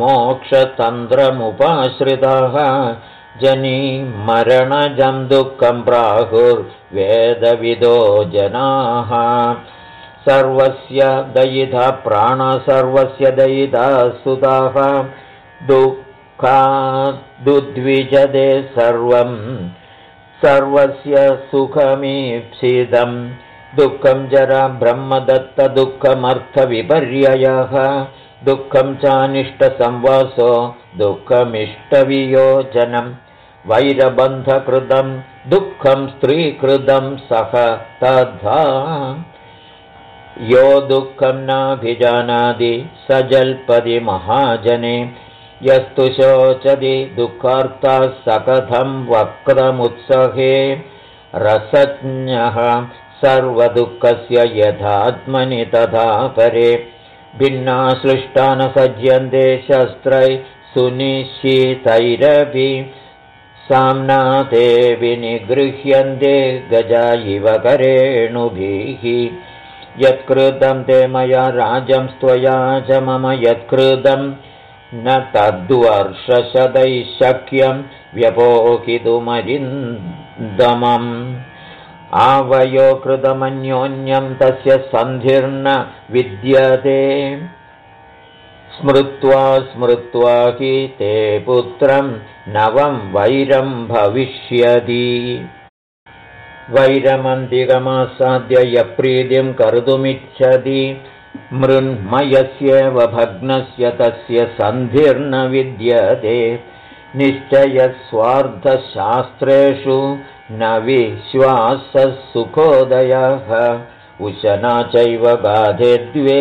मोक्षतन्त्रमुपाश्रिताः जनी मरणजं दुःखं प्राहुर्वेदविदो जनाः सर्वस्य दयिता प्राण सर्वस्य दयिता सुताः दुःखादुद्विजते सर्वं सर्वस्य सुखमीप्सितं दुःखं जरा ब्रह्मदत्तदुःखमर्थविपर्ययः दुःखं चानिष्टसंवासो दुःखमिष्टवियोजनं वैरबन्धकृतं दुःखं स्त्रीकृतं सह तद्धा यो दुःखं नाभिजानाति स जल्पति महाजने यस्तु शोचति दुःखार्ताः स कथं वक्तमुत्सहे रसज्ञः सर्वदुःखस्य यथात्मनि तथा परे भिन्ना सृष्टा न सज्यन्ते शस्त्रैः सुनिश्चितैरपि साम्नाते विनिगृह्यन्ते गजा इव करेणुभिः यत्कृतं ते मया राजं त्वया च मम यत्कृतं न तद्वर्षशतैः शक्यं व्यपोहितुमरिन्दमम् आवयो कृतमन्योन्यं तस्य सन्धिर्न विद्यते स्मृत्वा स्मृत्वा हि ते पुत्रं नवं वैरं भविष्यति वैरमन्तिकमासाद्य यप्रीतिं कर्तुमिच्छति मृन्मयस्येव भग्नस्य तस्य सन्धिर्न विद्यते निश्चयस्वार्थशास्त्रेषु न विश्वासः सुखोदयः उशना चैव गाधे द्वे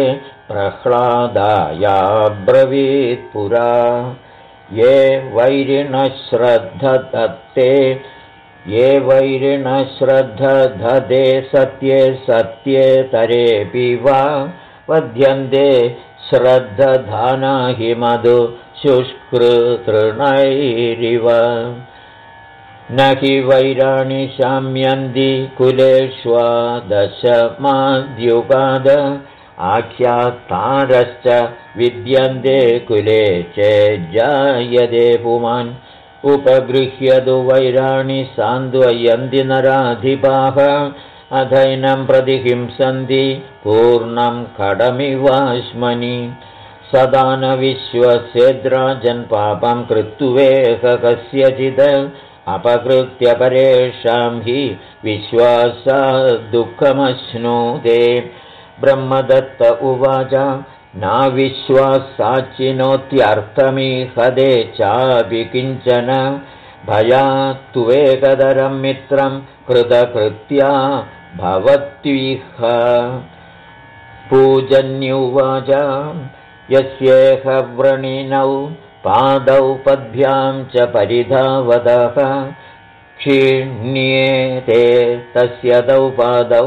प्रह्लादायाब्रवीत् पुरा ये वैरिणश्रद्धते ये वैरिणश्रद्धधते सत्ये सत्ये तरेऽपि वा वध्यन्ते श्रद्धधाना हि मधु शुष्कृतृणैरिव न हि वैराणि शाम्यन्ति कुलेष्वादशमाद्युगाद आख्यातारश्च विद्यन्ते कुले चेज्जायते पुमान् उपगृह्यतु वैराणि सान्द्वयन्ति नराधिपाः अधैनं प्रतिहिंसन्ति पूर्णं खडमिवाश्मनि सदा न विश्वसेद्राजन् पापं कृत्वेह कस्यचित् अपकृत्य परेषां हि विश्वासा दुःखमश्नुते ब्रह्मदत्त उवाच नाविश्वासाचिनोत्यर्थमीहदे चापि किञ्चन भयात्त्वेकदरं मित्रं कृतकृत्या भवत्विह पूजन्युवाच यस्येह व्रणिनौ पादौ पद्भ्यां च परिधावतः क्षीण्येते तस्य तौ पादौ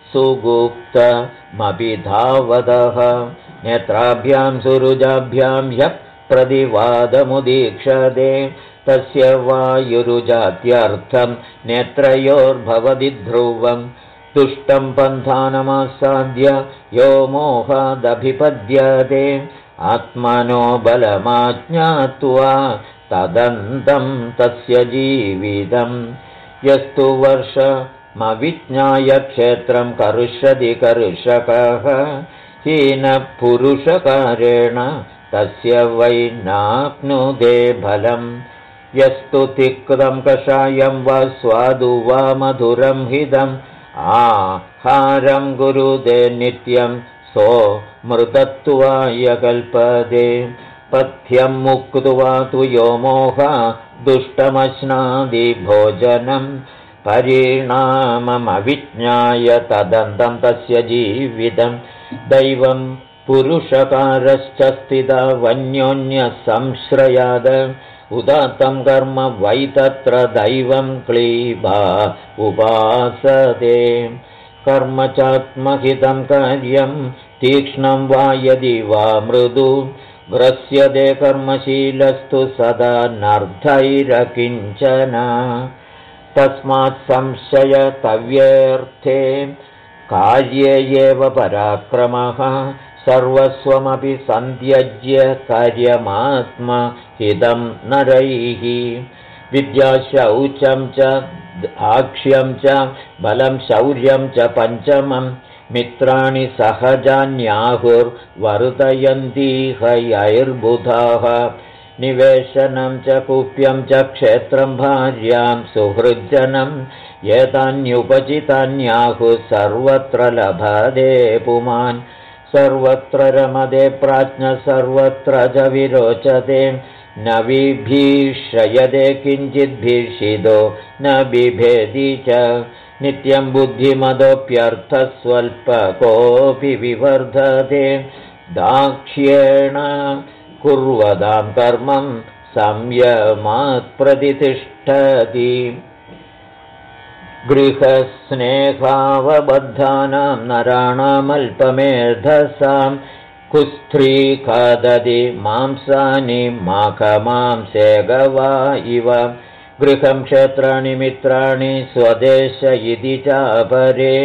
सुगुप्तमभिधावतः नेत्राभ्यां सुरुजाभ्यां ह्यः प्रतिवादमुदीक्षते तस्य वायुरुजात्यर्थं नेत्रयोर्भवति ध्रुवं दुष्टं पन्थानमासाद्य यो मोहादभिपद्यते आत्मनो बलमाज्ञात्वा तदन्तं तस्य जीवितं यस्तु वर्षमविज्ञाय क्षेत्रं करुष्यति कर्षकः हीनपुरुषकारेण तस्य वै नाप्नुते फलम् यस्तु तिक्तं कषायं वा स्वादु वा मधुरं हितम् आहारं गुरुते नित्यं सो मृतत्वाय कल्पते पथ्यं मुक्त्वा तु यो मोहा दुष्टमश्नादि भोजनं परिणाममविज्ञाय तदन्तं तस्य जीवितं दैवं पुरुषकारश्च स्थिता वन्योन्यसंश्रयाद उदात्तं कर्म वै तत्र दैवं क्लीबा उपासते कर्म चात्महितं कार्यं तीक्ष्णं वा यदि वा मृदु ग्रस्यते कर्मशीलस्तु सदा नर्धैरकिञ्चन तस्मात् संशयतव्येऽर्थे कार्ये एव पराक्रमः सर्वस्वमपि सन्त्यज्य कार्यमात्महितं नरैः विद्याशौचं च दाक्ष्यं च बलं शौर्यं च पञ्चमं मित्राणि सहजान्याहुर्वर्धयन्तीह यैर्बुधाः निवेशनं च कुप्यं च क्षेत्रं भार्यां सुहृज्जनम् एतान्युपचितान्याहुः सर्वत्र लभते पुमान् सर्वत्र रमते प्राज्ञ सर्वत्र च विरोचते न विभीषयते किञ्चिद्भीषितो न बिभेति च नित्यं बुद्धिमदोऽप्यर्थः स्वल्पकोऽपि विवर्धते दाक्ष्येण कुर्वतां कर्मं संयमात् प्रतितिष्ठति गृहस्नेहावबद्धानां नराणामल्पमेधसां कुस्त्रीखादति मांसानि माखमांसेगवा इव गृहं क्षेत्राणि मित्राणि स्वदेश इति चापरे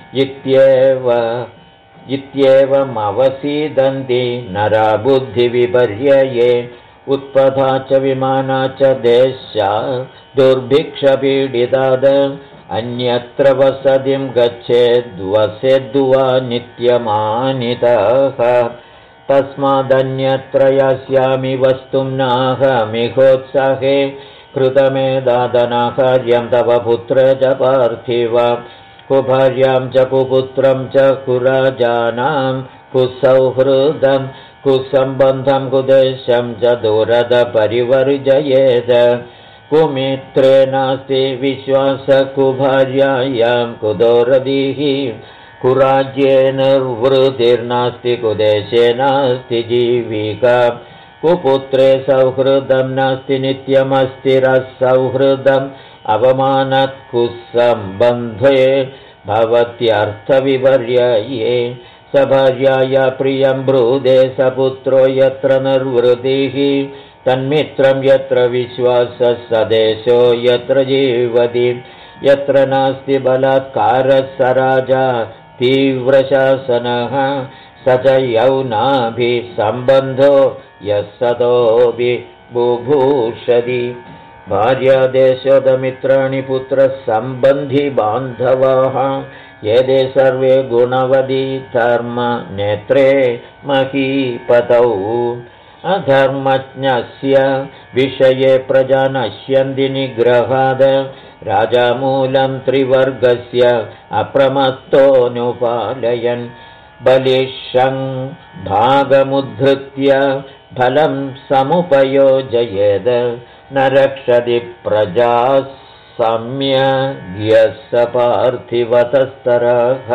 इत्येवमवसीदन्ति नरा बुद्धिविपर्यये उत्पथा च विमाना च देशा दुर्भिक्षपीडिताद अन्यत्र वसतिं गच्छेद्वसेद्वा नित्यमानितः तस्मादन्यत्र यास्यामि वस्तुं नाहमिहोत्साहे कृतमेदादनाकार्यं तव पुत्र च पार्थिव कुभार्यां च कुपुत्रं च कुराजानां कुसौहृदं कुसम्बन्धं कुदेशं च दूरद परिवर्जयेत् कुमित्रे नास्ति विश्वासः कुभार्यायां कुदोरदिः कुराज्ये निर्वृतिर्नास्ति कुदेशे नास्ति जीविका कुपुत्रे सौहृदं नास्ति नित्यमस्ति रसौहृदम् अवमानत् कुसम्बन्धे भवत्यर्थविपर्यये स भार्याया प्रियं ब्रूदे स पुत्रो यत्र निर्वृतिः तन्मित्रं यत्र विश्वासः स देशो यत्र जीवति यत्र नास्ति बलात्कारः स राजा तीव्रशासनः स च यौनाभिसम्बन्धो यः सतोऽपि बुभूषति भार्यादेशोदमित्राणि पुत्रसम्बन्धि बान्धवाः एते सर्वे गुणवती धर्म नेत्रे महीपतौ अधर्मज्ञस्य विषये प्रजा नश्यन्ति निग्रहाद राजामूलं त्रिवर्गस्य अप्रमत्तोऽनुपालयन् बलिशं भागमुद्धृत्य फलं समुपयोजयेद न रक्षति प्रजाः सम्यग्यः स पार्थिवतस्तरः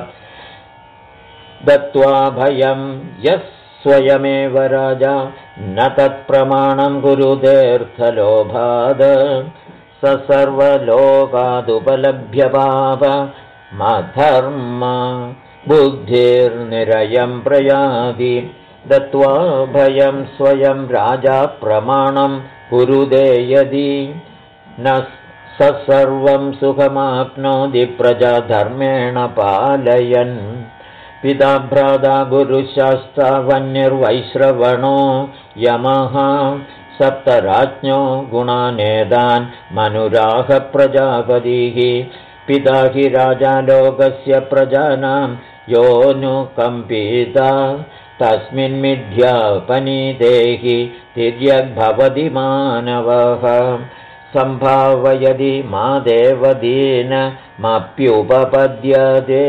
दत्त्वा भयं यः स्वयमेव राजा न तत्प्रमाणं कुरुतेऽर्थलोभाद स सर्वलोकादुपलभ्य पापमधर्म बुद्धिर्निरयं प्रयाति दत्त्वा भयं स्वयं राजा प्रमाणं कुरुते यदि न स सर्वं सुखमाप्नोति प्रजाधर्मेण पालयन् पिता भ्राता गुरुशास्ता वन्यर्वैश्रवणो यमः सप्तराज्ञो गुणानेदान् मनुराह प्रजापतिः पिता हि राजा लोकस्य प्रजानां योऽनुकम्पिता तस्मिन्मिथ्यापनीतेहि तिर्यग्भवति मानवः सम्भावयति मादेवदीनमप्युपपद्यते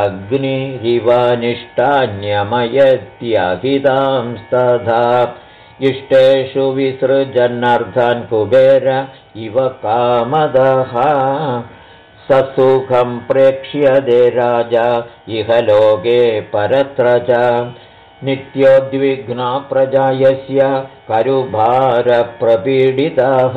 दहत्याग्निरिवानिष्टान्यमयत्यहितांस्तथा इष्टेषु विसृजन्नर्थान् कुबेर इव कामदः ससुखं प्रेक्ष्यदे राजा इह लोके परत्र च नित्योद्विग्ना प्रजा यस्य करुभारप्रपीडिताः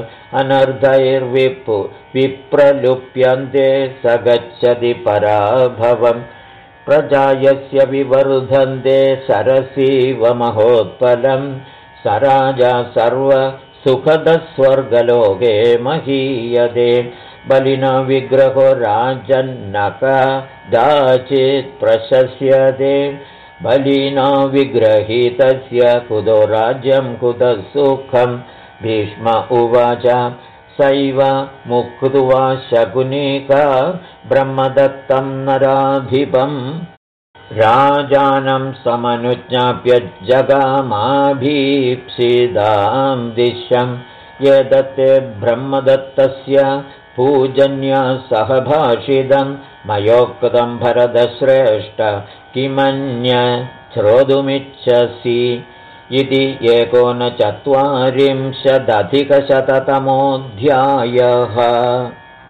विप्रलुप्यन्ते स गच्छति पराभवम् प्रजा यस्य विवर्धन्ते सरसीव महोत्पलम् स राजा सर्वसुखदस्वर्गलोके महीयते बलिना विग्रहो राजन्न कदाचित् प्रशस्यते बलिना विग्रहीतस्य कुतो राज्यं कुतः सुखं भीष्म उवाच सैव मुक्त्वा शकुनिका ब्रह्मदत्तं नराधिपम् राजानं समनुज्ञाप्य जगामाभीप्सितां दिशं यदत्ते ब्रह्मदत्तस्य पूजन्या सह भाषितं मयोक्तं भरतश्रेष्ठ किमन्य श्रोतुमिच्छसि इति 1940 अधिकशततमोऽध्यायः।